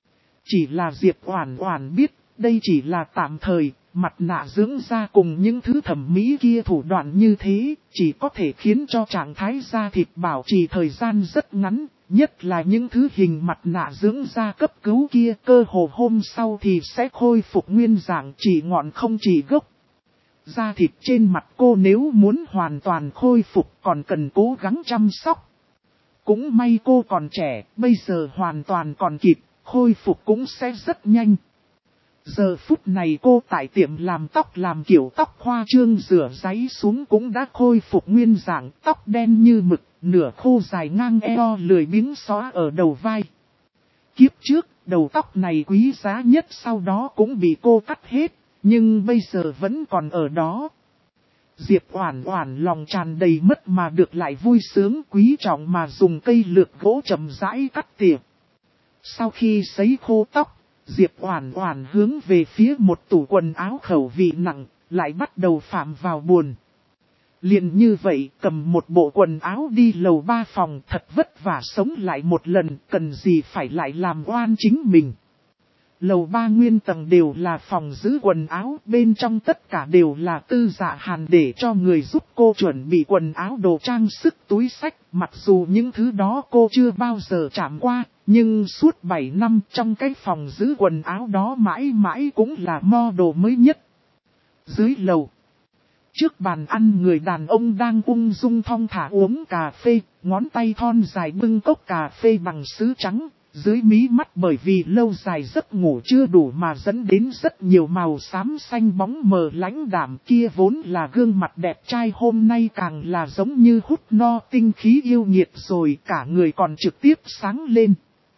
Chỉ là Diệp Oản Oản biết, đây chỉ là tạm thời, mặt nạ dưỡng da cùng những thứ thẩm mỹ kia thủ đoạn như thế, chỉ có thể khiến cho trạng thái da thịt bảo trì thời gian rất ngắn, nhất là những thứ hình mặt nạ dưỡng da cấp cứu kia, cơ hồ hôm sau thì sẽ khôi phục nguyên dạng, chỉ ngọn không chỉ gốc. Da thịt trên mặt cô nếu muốn hoàn toàn khôi phục còn cần cố gắng chăm sóc. Cũng may cô còn trẻ, bây giờ hoàn toàn còn kịp, khôi phục cũng sẽ rất nhanh. Giờ phút này cô tại tiệm làm tóc làm kiểu tóc khoa trương rửa ráy xuống cũng đã khôi phục nguyên dạng, tóc đen như mực, nửa khô dài ngang eo lười biếng xóa ở đầu vai. Kiếp trước, đầu tóc này quý giá nhất sau đó cũng bị cô cắt hết, nhưng bây giờ vẫn còn ở đó. Diệp Oản Oản lòng tràn đầy mất mà được lại vui sướng, quý trọng mà dùng cây lược gỗ chậm rãi cắt tỉa. Sau khi sấy khô tóc, Diệp Oản Oản hướng về phía một tủ quần áo khẩu vị nặng, lại bắt đầu phạm vào buồn. Liền như vậy, cầm một bộ quần áo đi lầu 3 phòng, thật vất vả sống lại một lần, cần gì phải lại làm oan chính mình. Lầu 3 nguyên tầng đều là phòng giữ quần áo, bên trong tất cả đều là Tư Dạ Hàn để cho người giúp cô chuẩn bị quần áo, đồ trang sức, túi xách, mặc dù những thứ đó cô chưa bao giờ chạm qua, nhưng suốt 7 năm trong cái phòng giữ quần áo đó mãi mãi cũng là mo đồ mới nhất. Dưới lầu, trước bàn ăn người đàn ông đang ung dung thong thả uống cà phê, ngón tay thon dài bưng cốc cà phê bằng sứ trắng. Dưới mí mắt bởi vì lâu dài giấc ngủ chưa đủ mà dẫn đến rất nhiều màu xám xanh bóng mờ lãnh đạm, kia vốn là gương mặt đẹp trai hôm nay càng là giống như hút no tinh khí yêu nghiệt rồi, cả người còn trực tiếp sáng lên.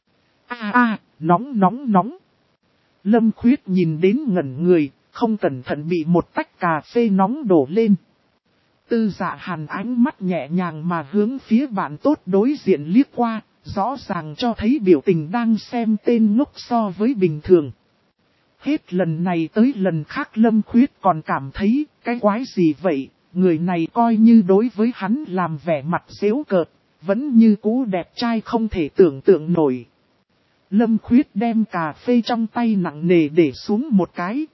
Nóng nóng nóng. Lâm Khuyết nhìn đến ngẩn người, không cẩn thận bị một tách cà phê nóng đổ lên. Tư Dạ Hàn ánh mắt nhẹ nhàng mà hướng phía bạn tốt đối diện liếc qua. Rõ ràng cho thấy biểu tình đang xem tên ngốc so với bình thường. Hết lần này tới lần khác Lâm Khuyết còn cảm thấy, cái quái gì vậy, người này coi như đối với hắn làm vẻ mặt giễu cợt, vẫn như cũ đẹp trai không thể tưởng tượng nổi. Lâm Khuyết đem cà phê trong tay nặng nề để xuống một cái,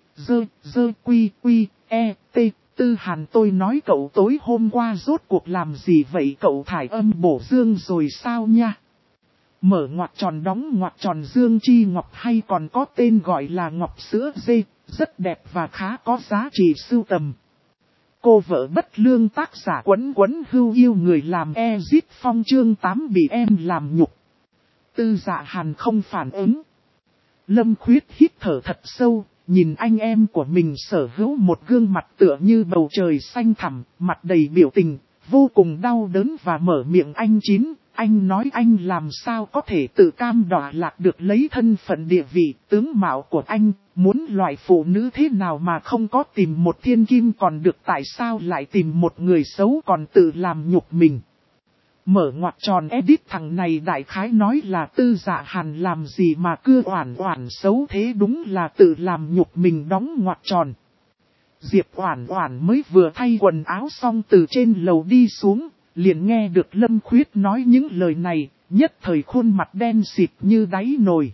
Tư Hàn, tôi nói cậu tối hôm qua rốt cuộc làm gì vậy, cậu thải âm bổ dương rồi sao nha? Mở ngoặc tròn đóng ngoặc tròn dương chi ngọc, hay còn có tên gọi là ngọc sữa dê, rất đẹp và khá có giá trị sưu tầm. Cô vợ bất lương tác giả Quấn Quấn hưu yêu người làm Ezit Phong chương 8 bị em làm nhục. Tư Dạ Hàn không phản ứng. Lâm Khuyết hít thở thật sâu, nhìn anh em của mình sở hữu một gương mặt tựa như bầu trời xanh thẳm, mặt đầy biểu tình, vô cùng đau đớn và mở miệng anh Chín. Anh nói anh làm sao có thể tự cam đọa lạc được lấy thân phận địa vị, tướng mạo của anh, muốn loại phụ nữ thế nào mà không có tìm một thiên kim còn được, tại sao lại tìm một người xấu còn tự làm nhục mình. Mở ngoặc tròn edit, thằng này đại khái nói là Tư Dạ Hàn làm gì mà cưa oản oản xấu thế, đúng là tự làm nhục mình, đóng ngoặc tròn. Diệp Oản Oản mới vừa thay quần áo xong từ trên lầu đi xuống. Liền nghe được Lâm Khuyết nói những lời này, nhất thời khuôn mặt đen xịt như đáy nồi.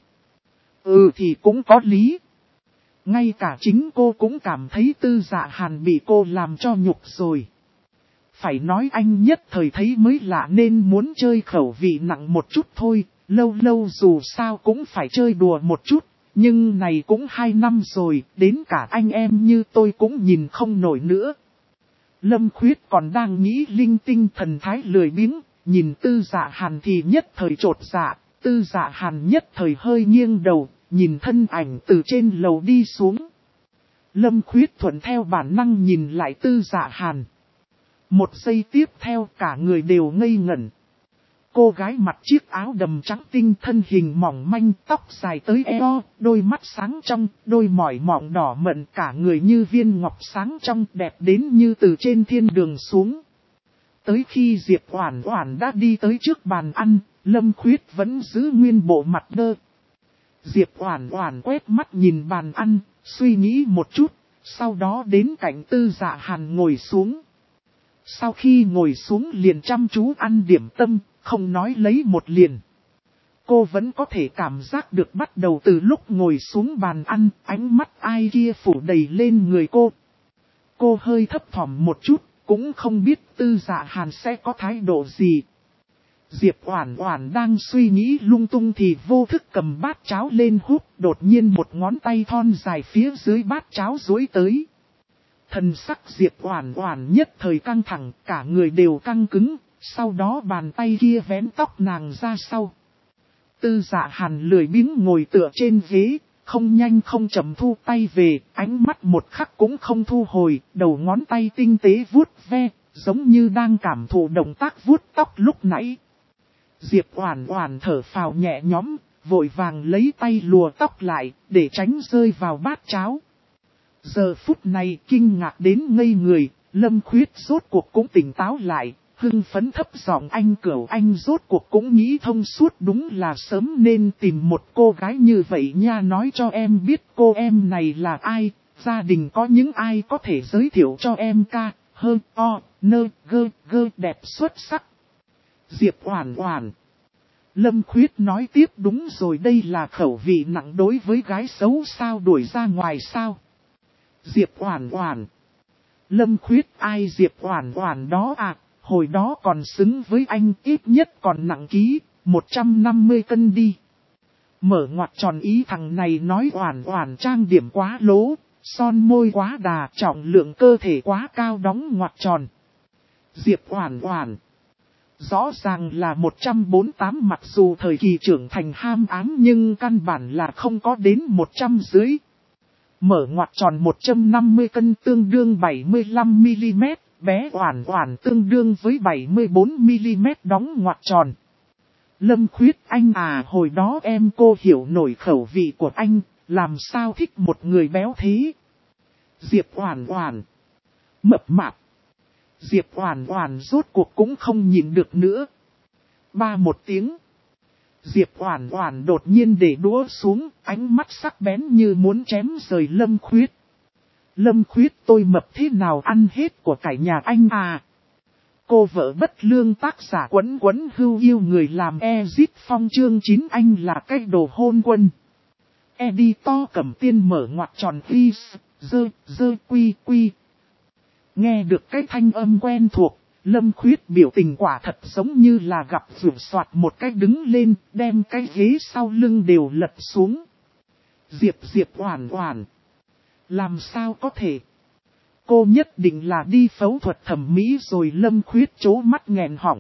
Thì cũng có lý. Ngay cả chính cô cũng cảm thấy Tư Dạ Hàn bị cô làm cho nhục rồi. Phải nói anh nhất thời thấy mới lạ nên muốn chơi khẩu vị nặng một chút thôi, lâu lâu dù sao cũng phải chơi đùa một chút, nhưng này cũng 2 năm rồi, đến cả anh em như tôi cũng nhìn không nổi nữa. Lâm Khuyết còn đang nghĩ linh tinh, thần thái lười biếng, nhìn Tư Dạ Hàn thì nhất thời chột dạ, Tư Dạ Hàn nhất thời hơi nghiêng đầu, nhìn thân ảnh từ trên lầu đi xuống. Lâm Khuyết thuận theo bản năng nhìn lại Tư Dạ Hàn. Một giây tiếp theo cả người đều ngây ngẩn. Cô gái mặc chiếc áo đầm trắng tinh, thân hình mỏng manh, tóc dài tới eo, đôi mắt sáng trong, đôi mỏi mọng đỏ mận, cả người như viên ngọc sáng trong, đẹp đến như từ trên thiên đường xuống. Tới khi Diệp Oản Oản đã đi tới trước bàn ăn, Lâm Khuyết vẫn giữ nguyên bộ mặt đơ. Diệp Oản Oản quét mắt nhìn bàn ăn, Suy nghĩ một chút, sau đó đến cạnh Tư Dạ Hàn ngồi xuống. Sau khi ngồi xuống liền chăm chú ăn điểm tâm, không nói lấy một liền. Cô vẫn có thể cảm giác được bắt đầu từ lúc ngồi xuống bàn ăn, ánh mắt ai kia phủ đầy lên người cô. Cô hơi thấp thỏm một chút, cũng không biết Tư Dạ Hàn sẽ có thái độ gì. Diệp Oản Oản đang suy nghĩ lung tung thì vô thức cầm bát cháo lên húp, đột nhiên một ngón tay thon dài phía dưới bát cháo duỗi tới. Thần sắc Diệp Oản Oản nhất thời căng thẳng, cả người đều căng cứng, sau đó bàn tay kia vén tóc nàng ra sau. Tư Dạ Hàn lười biếng ngồi tựa trên ghế, không nhanh không chậm thu tay về, ánh mắt một khắc cũng không thu hồi, đầu ngón tay tinh tế vuốt ve, giống như đang cảm thụ động tác vuốt tóc lúc nãy. Diệp Oản Oản thở phào nhẹ nhõm, vội vàng lấy tay lùa tóc lại, để tránh rơi vào bát cháo. Giờ phút này kinh ngạc đến ngây người, Lâm Khuyết rốt cuộc cũng tỉnh táo lại, hưng phấn thấp giọng anh Cửu anh rốt cuộc cũng nghĩ thông suốt, đúng là sớm nên tìm một cô gái như vậy nha, nói cho em biết cô em này là ai, gia đình có những ai có thể giới thiệu cho em ca, hơn o, nơ, gơ đẹp xuất sắc. Diệp Oản Oản. Lâm Khuyết nói tiếp, đúng rồi, đây là khẩu vị nặng đối với gái xấu sao, đuổi ra ngoài sao? Diệp Oản Oản. Lâm Khuyết, ai Diệp Oản Oản đó à, hồi đó còn xứng với anh, ít nhất còn nặng ký, 150 cân đi. Mở ngoặc tròn, ý thằng này nói Oản Oản trang điểm quá lố, son môi quá đà, trọng lượng cơ thể quá cao, đóng ngoặc tròn. Diệp Oản Oản. Rõ ràng là 148, mặc dù thời kỳ trưởng thành ham ám nhưng căn bản là không có đến 100 dưới. Mở ngoặc tròn 150 cân tương đương 75mm, bé Oản Oản tương đương với 74mm, đóng ngoặc tròn. Lâm Khuyết, anh à, hồi đó em cô hiểu nổi khẩu vị của anh, làm sao thích một người béo thế? Diệp Oản Oản. Mập mạp. Diệp Oản Oản rốt cuộc cũng không nhịn được nữa. Ba một tiếng. Diệp Oản Oản đột nhiên để đũa xuống, ánh mắt sắc bén như muốn chém rời Lâm Khuyết. Lâm Khuyết, tôi mập thế nào ăn hết của cả nhà anh à? Cô vợ bất lương, tác giả Quấn Quấn Hưu yêu người làm Ezit Phong, chương 9, anh là cái đồ hôn quân. Editor Cẩm Tiên mở ngoặc tròn please, quy. Nghe được cái thanh âm quen thuộc, Lâm Khuyết biểu tình quả thật giống như là gặp rủi soạt một cái, đứng lên, đem cái ghế sau lưng đều lật xuống. Diệp Oản Oản. Làm sao có thể? Cô nhất định là đi phẫu thuật thẩm mỹ rồi. Lâm Khuyết trố mắt nghẹn họng.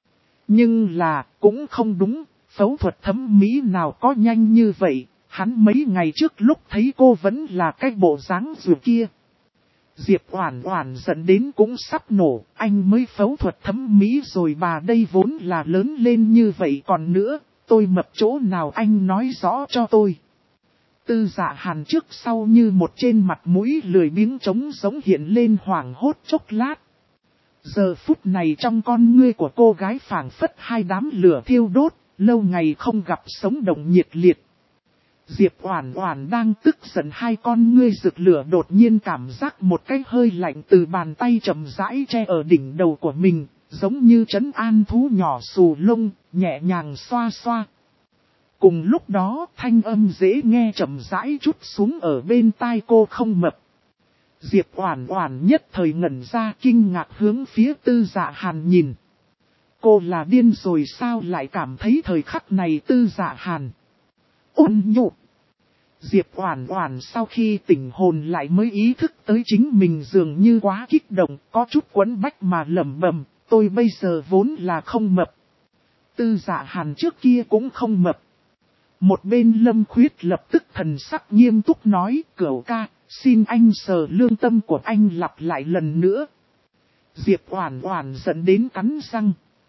Nhưng là, cũng không đúng, phẫu thuật thẩm mỹ nào có nhanh như vậy, hắn mấy ngày trước lúc thấy cô vẫn là cái bộ dáng rùa kia. Diệp Oản Oản giận đến cũng sắp nổ, anh mới phẫu thuật thẩm mỹ rồi, bà đây vốn là lớn lên như vậy, còn nữa, tôi mập chỗ nào anh nói rõ cho tôi. Tư Dạ Hàn trước sau như một, trên mặt mũi lười biếng trống giống hiện lên hoảng hốt chốc lát. Giờ phút này trong con ngươi của cô gái phảng phất hai đám lửa thiêu đốt, lâu ngày không gặp sống động nhiệt liệt. Diệp Oản Oản đang tức giận, hai con ngươi rực lửa, đột nhiên cảm giác một cái hơi lạnh từ bàn tay chậm rãi che ở đỉnh đầu của mình, giống như trấn an thú nhỏ xù lông, nhẹ nhàng xoa xoa. Cùng lúc đó, thanh âm dễ nghe chậm rãi trút xuống ở bên tai cô, không mập. Diệp Oản Oản nhất thời ngẩn ra, kinh ngạc hướng phía Tư Dạ Hàn nhìn. Cô là điên rồi sao, lại cảm thấy thời khắc này Tư Dạ Hàn ôn nhu. Diệp Oản Oản sau khi tỉnh hồn lại mới ý thức tới chính mình dường như quá kích động, có chút quẫn bách mà lẩm bẩm, tôi bây giờ vốn là không mập. Tư Dạ Hàn trước kia cũng không mập. Một bên Lâm Khuyết lập tức thần sắc nghiêm túc nói, Cửu ca, xin anh sờ lương tâm của anh, lặp lại lần nữa. Diệp Oản Oản giận đến cắn răng.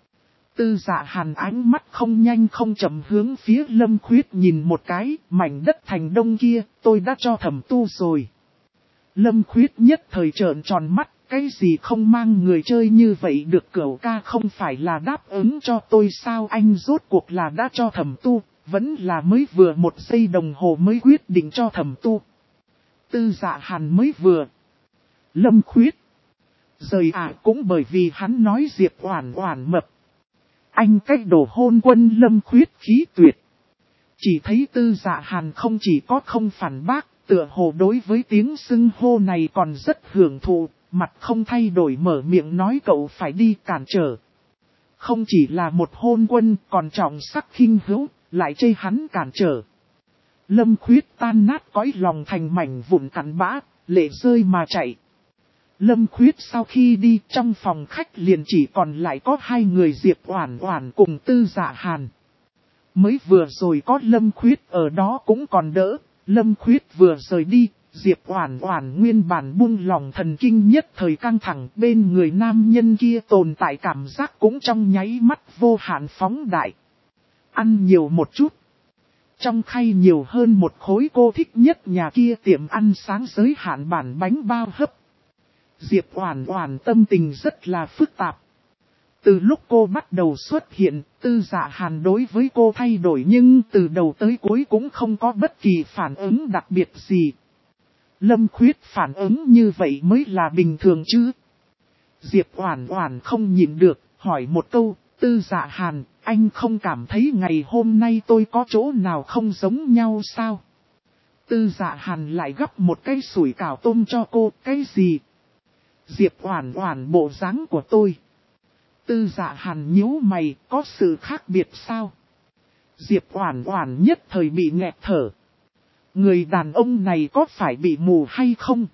Tư Dạ Hàn ánh mắt không nhanh không chậm hướng phía Lâm Khuyết nhìn một cái, mảnh đất thành đông kia, tôi đã cho Thẩm Tu rồi. Lâm Khuyết nhất thời trợn tròn mắt, cái gì không mang người chơi như vậy được, Cửu ca không phải là đáp ứng cho tôi sao, anh rốt cuộc là đã cho Thẩm Tu, vẫn là mới vừa một giây đồng hồ mới quyết định cho Thẩm Tu. Tư Dạ Hàn mới vừa. Lâm Khuyết. Rời cũng bởi vì hắn nói Diệp Oản Oản mập. Anh cách đồ hôn quân Lâm Khuyết khí tuyệt. Chỉ thấy Tư Dạ Hàn không chỉ có không phản bác, tựa hồ đối với tiếng xưng hô này còn rất hưởng thụ, mặt không thay đổi mở miệng nói cậu phải đi cản trở. Không chỉ là một hôn quân còn trọng sắc khinh hữu, lại chê hắn cản trở. Lâm Khuyết tan nát cõi lòng thành mảnh vụn cặn bã, lệ rơi mà chạy. Lâm Khuyết sau khi đi trong phòng khách liền chỉ còn lại có hai người Diệp Oản Oản cùng Tư Dạ Hàn. Mới vừa rồi có Lâm Khuyết ở đó cũng còn đỡ, Lâm Khuyết vừa rời đi, Diệp Oản Oản nguyên bản buông lòng thần kinh nhất thời căng thẳng, bên người nam nhân kia tồn tại cảm giác cũng trong nháy mắt vô hạn phóng đại. Ăn nhiều một chút. Trong khay nhiều hơn một khối cô thích nhất nhà kia tiệm ăn sáng giới hạn bản bánh bao hấp. Diệp Oản Oản tâm tình rất là phức tạp. Từ lúc cô bắt đầu xuất hiện, Tư Dạ Hàn đối với cô thay đổi nhưng từ đầu tới cuối cũng không có bất kỳ phản ứng đặc biệt gì. Lâm Khuyết phản ứng như vậy mới là bình thường chứ. Diệp Oản Oản không nhịn được, hỏi một câu, Tư Dạ Hàn, anh không cảm thấy ngày hôm nay tôi có chỗ nào không giống nhau sao? Tư Dạ Hàn lại gắp một cái sủi cảo tôm cho cô, cái gì? Diệp Oản Oản bộ dáng của tôi. Tư Dạ Hàn nhíu mày, có sự khác biệt sao? Diệp Oản Oản nhất thời bị nghẹt thở. Người đàn ông này có phải bị mù hay không?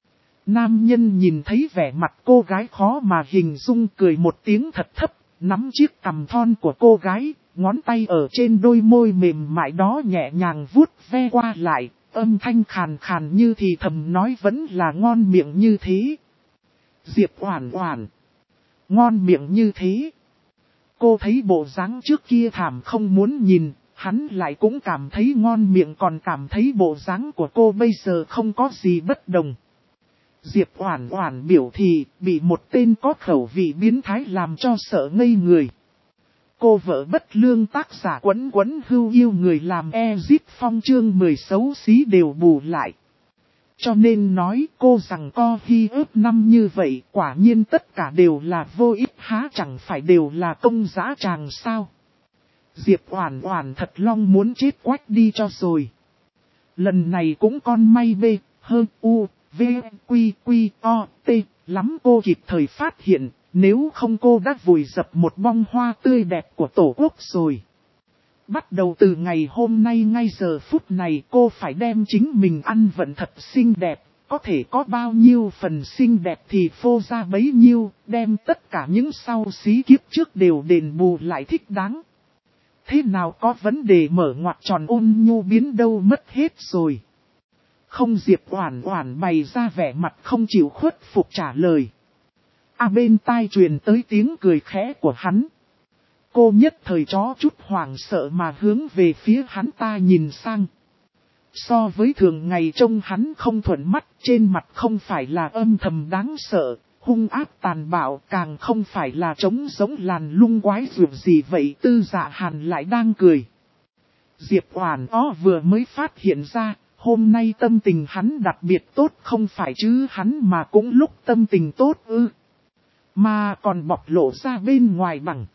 Nam nhân nhìn thấy vẻ mặt cô gái khó mà hình dung, cười một tiếng thật thấp, nắm chiếc cằm thon của cô gái, ngón tay ở trên đôi môi mềm mại đó nhẹ nhàng vuốt ve qua lại, âm thanh khàn khàn như thì thầm nói vẫn là ngon miệng như thế. Diệp Oản Oản. Ngon miệng như thế. Cô thấy bộ dáng trước kia thảm không muốn nhìn, hắn lại cũng cảm thấy ngon miệng, còn cảm thấy bộ dáng của cô bây giờ không có gì bất đồng. Diệp Oản Oản biểu thị bị một tên có khẩu vị biến thái làm cho sợ ngây người. Cô vợ bất lương tác giả Quấn Quấn hưu yêu người làm Ezip Phong chương 10 xấu xí đều bù lại. Cho nên nói cô rằng co hi ướp năm như vậy quả nhiên tất cả đều là vô ích, há chẳng phải đều là công dã tràng sao. Diệp Oản Oản thật long muốn chết quách đi cho rồi. Lần này cũng con may bê, hơn u, v, quy, quy, o, t, lắm cô kịp thời phát hiện, nếu không cô đã vùi dập một bông hoa tươi đẹp của Tổ quốc rồi. Bắt đầu từ ngày hôm nay ngay giờ phút này cô phải đem chính mình ăn vận thật xinh đẹp, có thể có bao nhiêu phần xinh đẹp thì phô ra bấy nhiêu, đem tất cả những sau xí kiếp trước đều đền bù lại thích đáng. Thế nào có vấn đề mở ngoặc tròn ôn nhu biến đâu mất hết rồi. Không, Diệp Oản Oản bày ra vẻ mặt không chịu khuất phục trả lời. Bên tai truyền tới tiếng cười khẽ của hắn. Cô nhất thời chó chút hoảng sợ mà hướng về phía hắn ta nhìn sang. So với thường ngày trông hắn không thuận mắt, trên mặt không phải là âm thầm đáng sợ, hung ác tàn bạo, càng không phải là trống giống làn lung quái dược gì vậy. Tư Dạ Hàn lại đang cười. Diệp Oản vừa mới phát hiện ra, hôm nay tâm tình hắn đặc biệt tốt, không phải chứ hắn mà cũng lúc tâm tình tốt ư. Mà còn bộc lộ ra bên ngoài bằng.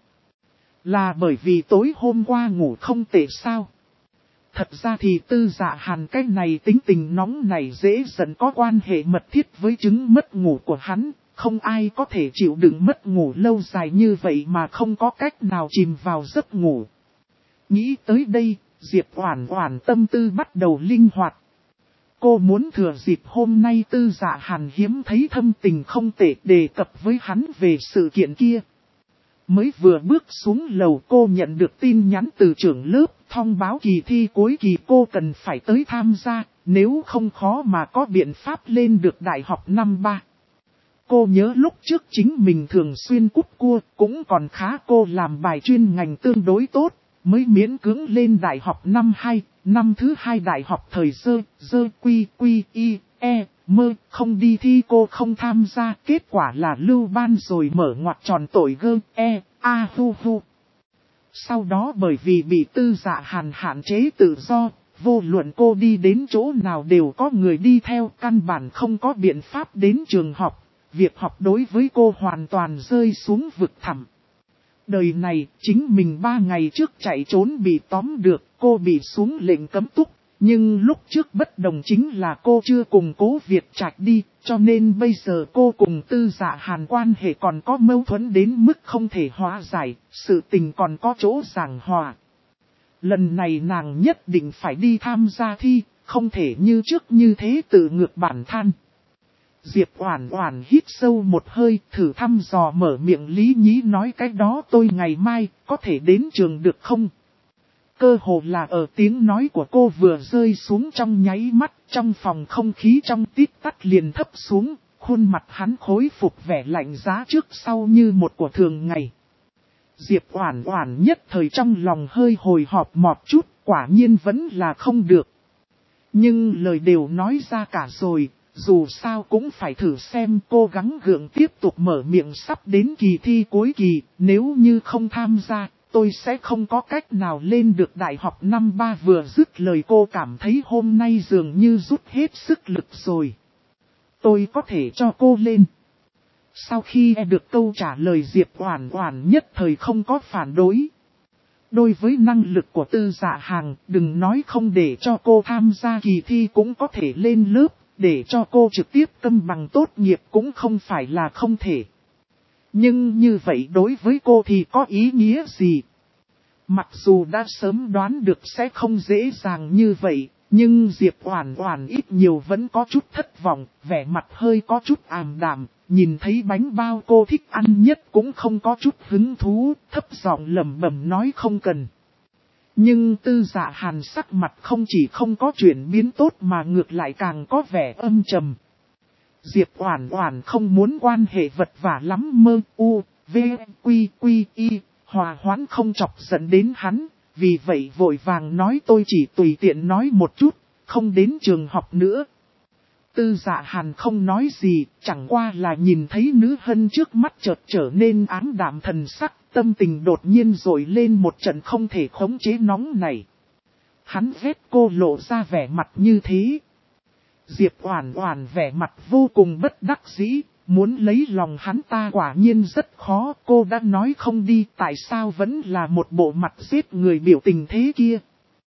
Là bởi vì tối hôm qua ngủ không tệ sao? Thật ra thì Tư Dạ Hàn cái này tính tình nóng này dễ dần có quan hệ mật thiết với chứng mất ngủ của hắn. Không ai có thể chịu đựng mất ngủ lâu dài như vậy mà không có cách nào chìm vào giấc ngủ. Nghĩ tới đây, Diệp Oản Oản tâm tư bắt đầu linh hoạt. Cô muốn thừa dịp hôm nay Tư Dạ Hàn hiếm thấy thâm tình không tệ đề cập với hắn về sự kiện kia. Mới vừa bước xuống lầu cô nhận được tin nhắn từ trưởng lớp, thông báo kỳ thi cuối kỳ cô cần phải tới tham gia, nếu không khó mà có biện pháp lên được đại học năm 3. Cô nhớ lúc trước chính mình thường xuyên cúp cua, cũng còn khá, cô làm bài chuyên ngành tương đối tốt, mới miễn cưỡng lên đại học năm 2, năm thứ 2 đại học thời dơ quy y, mơ, không đi thi cô không tham gia, kết quả là lưu ban rồi mở ngoặc tròn tội hu. Sau đó bởi vì bị Tư Dạ Hàn hạn chế tự do, Vô luận cô đi đến chỗ nào đều có người đi theo, căn bản không có biện pháp đến trường học. Việc học đối với cô hoàn toàn rơi xuống vực thẳm. Đời này, chính mình 3 ngày trước chạy trốn bị tóm được, cô bị xuống lệnh cấm túc. Nhưng lúc trước bất đồng chính là cô chưa cùng Cố Việt Trạch đi, cho nên bây giờ cô cùng Tư Dạ Hàn quan hệ còn có mâu thuẫn đến mức không thể hóa giải, sự tình còn có chỗ giảng hòa. Lần này nàng nhất định phải đi tham gia thi, không thể như trước như thế tự ngược bản than. Diệp Oản Oản hít sâu một hơi, thử thăm dò mở miệng lý nhí nói cái đó tôi ngày mai có thể đến trường được không? Cơ hồ là ở tiếng nói của cô vừa rơi xuống trong nháy mắt, trong phòng không khí trong tít tắc liền thấp xuống, khuôn mặt hắn khôi phục vẻ lạnh giá trước sau như một của thường ngày. Diệp Oản Oản nhất thời trong lòng hơi hồi hộp một chút, quả nhiên vẫn là không được. Nhưng lời đều nói ra cả rồi, dù sao cũng phải thử xem, cố gắng gượng tiếp tục mở miệng. Sắp đến kỳ thi cuối kỳ, nếu như không tham gia, tôi sẽ không có cách nào lên được đại học năm 3. Vừa dứt lời cô cảm thấy hôm nay dường như rút hết sức lực rồi. Tôi có thể cho cô lên. Sau khi nghe được câu trả lời, Diệp Oản Oản nhất thời không có phản đối. Đối với năng lực của Tư Dạ Hàn, đừng nói không để cho cô tham gia kỳ thi cũng có thể lên lớp, để cho cô trực tiếp câm bằng tốt nghiệp cũng không phải là không thể. Nhưng như vậy đối với cô thì có ý nghĩa gì? Mặc dù đã sớm đoán được sẽ không dễ dàng như vậy, nhưng Diệp Oản Oản ít nhiều vẫn có chút thất vọng, vẻ mặt hơi có chút ảm đạm, nhìn thấy bánh bao cô thích ăn nhất cũng không có chút hứng thú, thấp giọng lẩm bẩm nói không cần. Nhưng Tư Dạ Hàn sắc mặt không chỉ không có chuyển biến tốt mà ngược lại càng có vẻ âm trầm. Diệp Oản Oản không muốn quan hệ vật vả lắm, mơ u, v, quy quy y, hòa hoãn không chọc giận đến hắn, vì vậy vội vàng nói tôi chỉ tùy tiện nói một chút, không đến trường học nữa. Tư Dạ Hàn không nói gì, chẳng qua là nhìn thấy nữ hân trước mắt chợt trở nên ám đạm thần sắc, tâm tình đột nhiên dội lên một trận không thể khống chế nóng này. Hắn ghét cô lộ ra vẻ mặt như thế. Diệp Oản Oản vẻ mặt vô cùng bất đắc dĩ, muốn lấy lòng hắn ta quả nhiên rất khó, cô đã nói không đi, tại sao vẫn là một bộ mặt giết người biểu tình thế kia.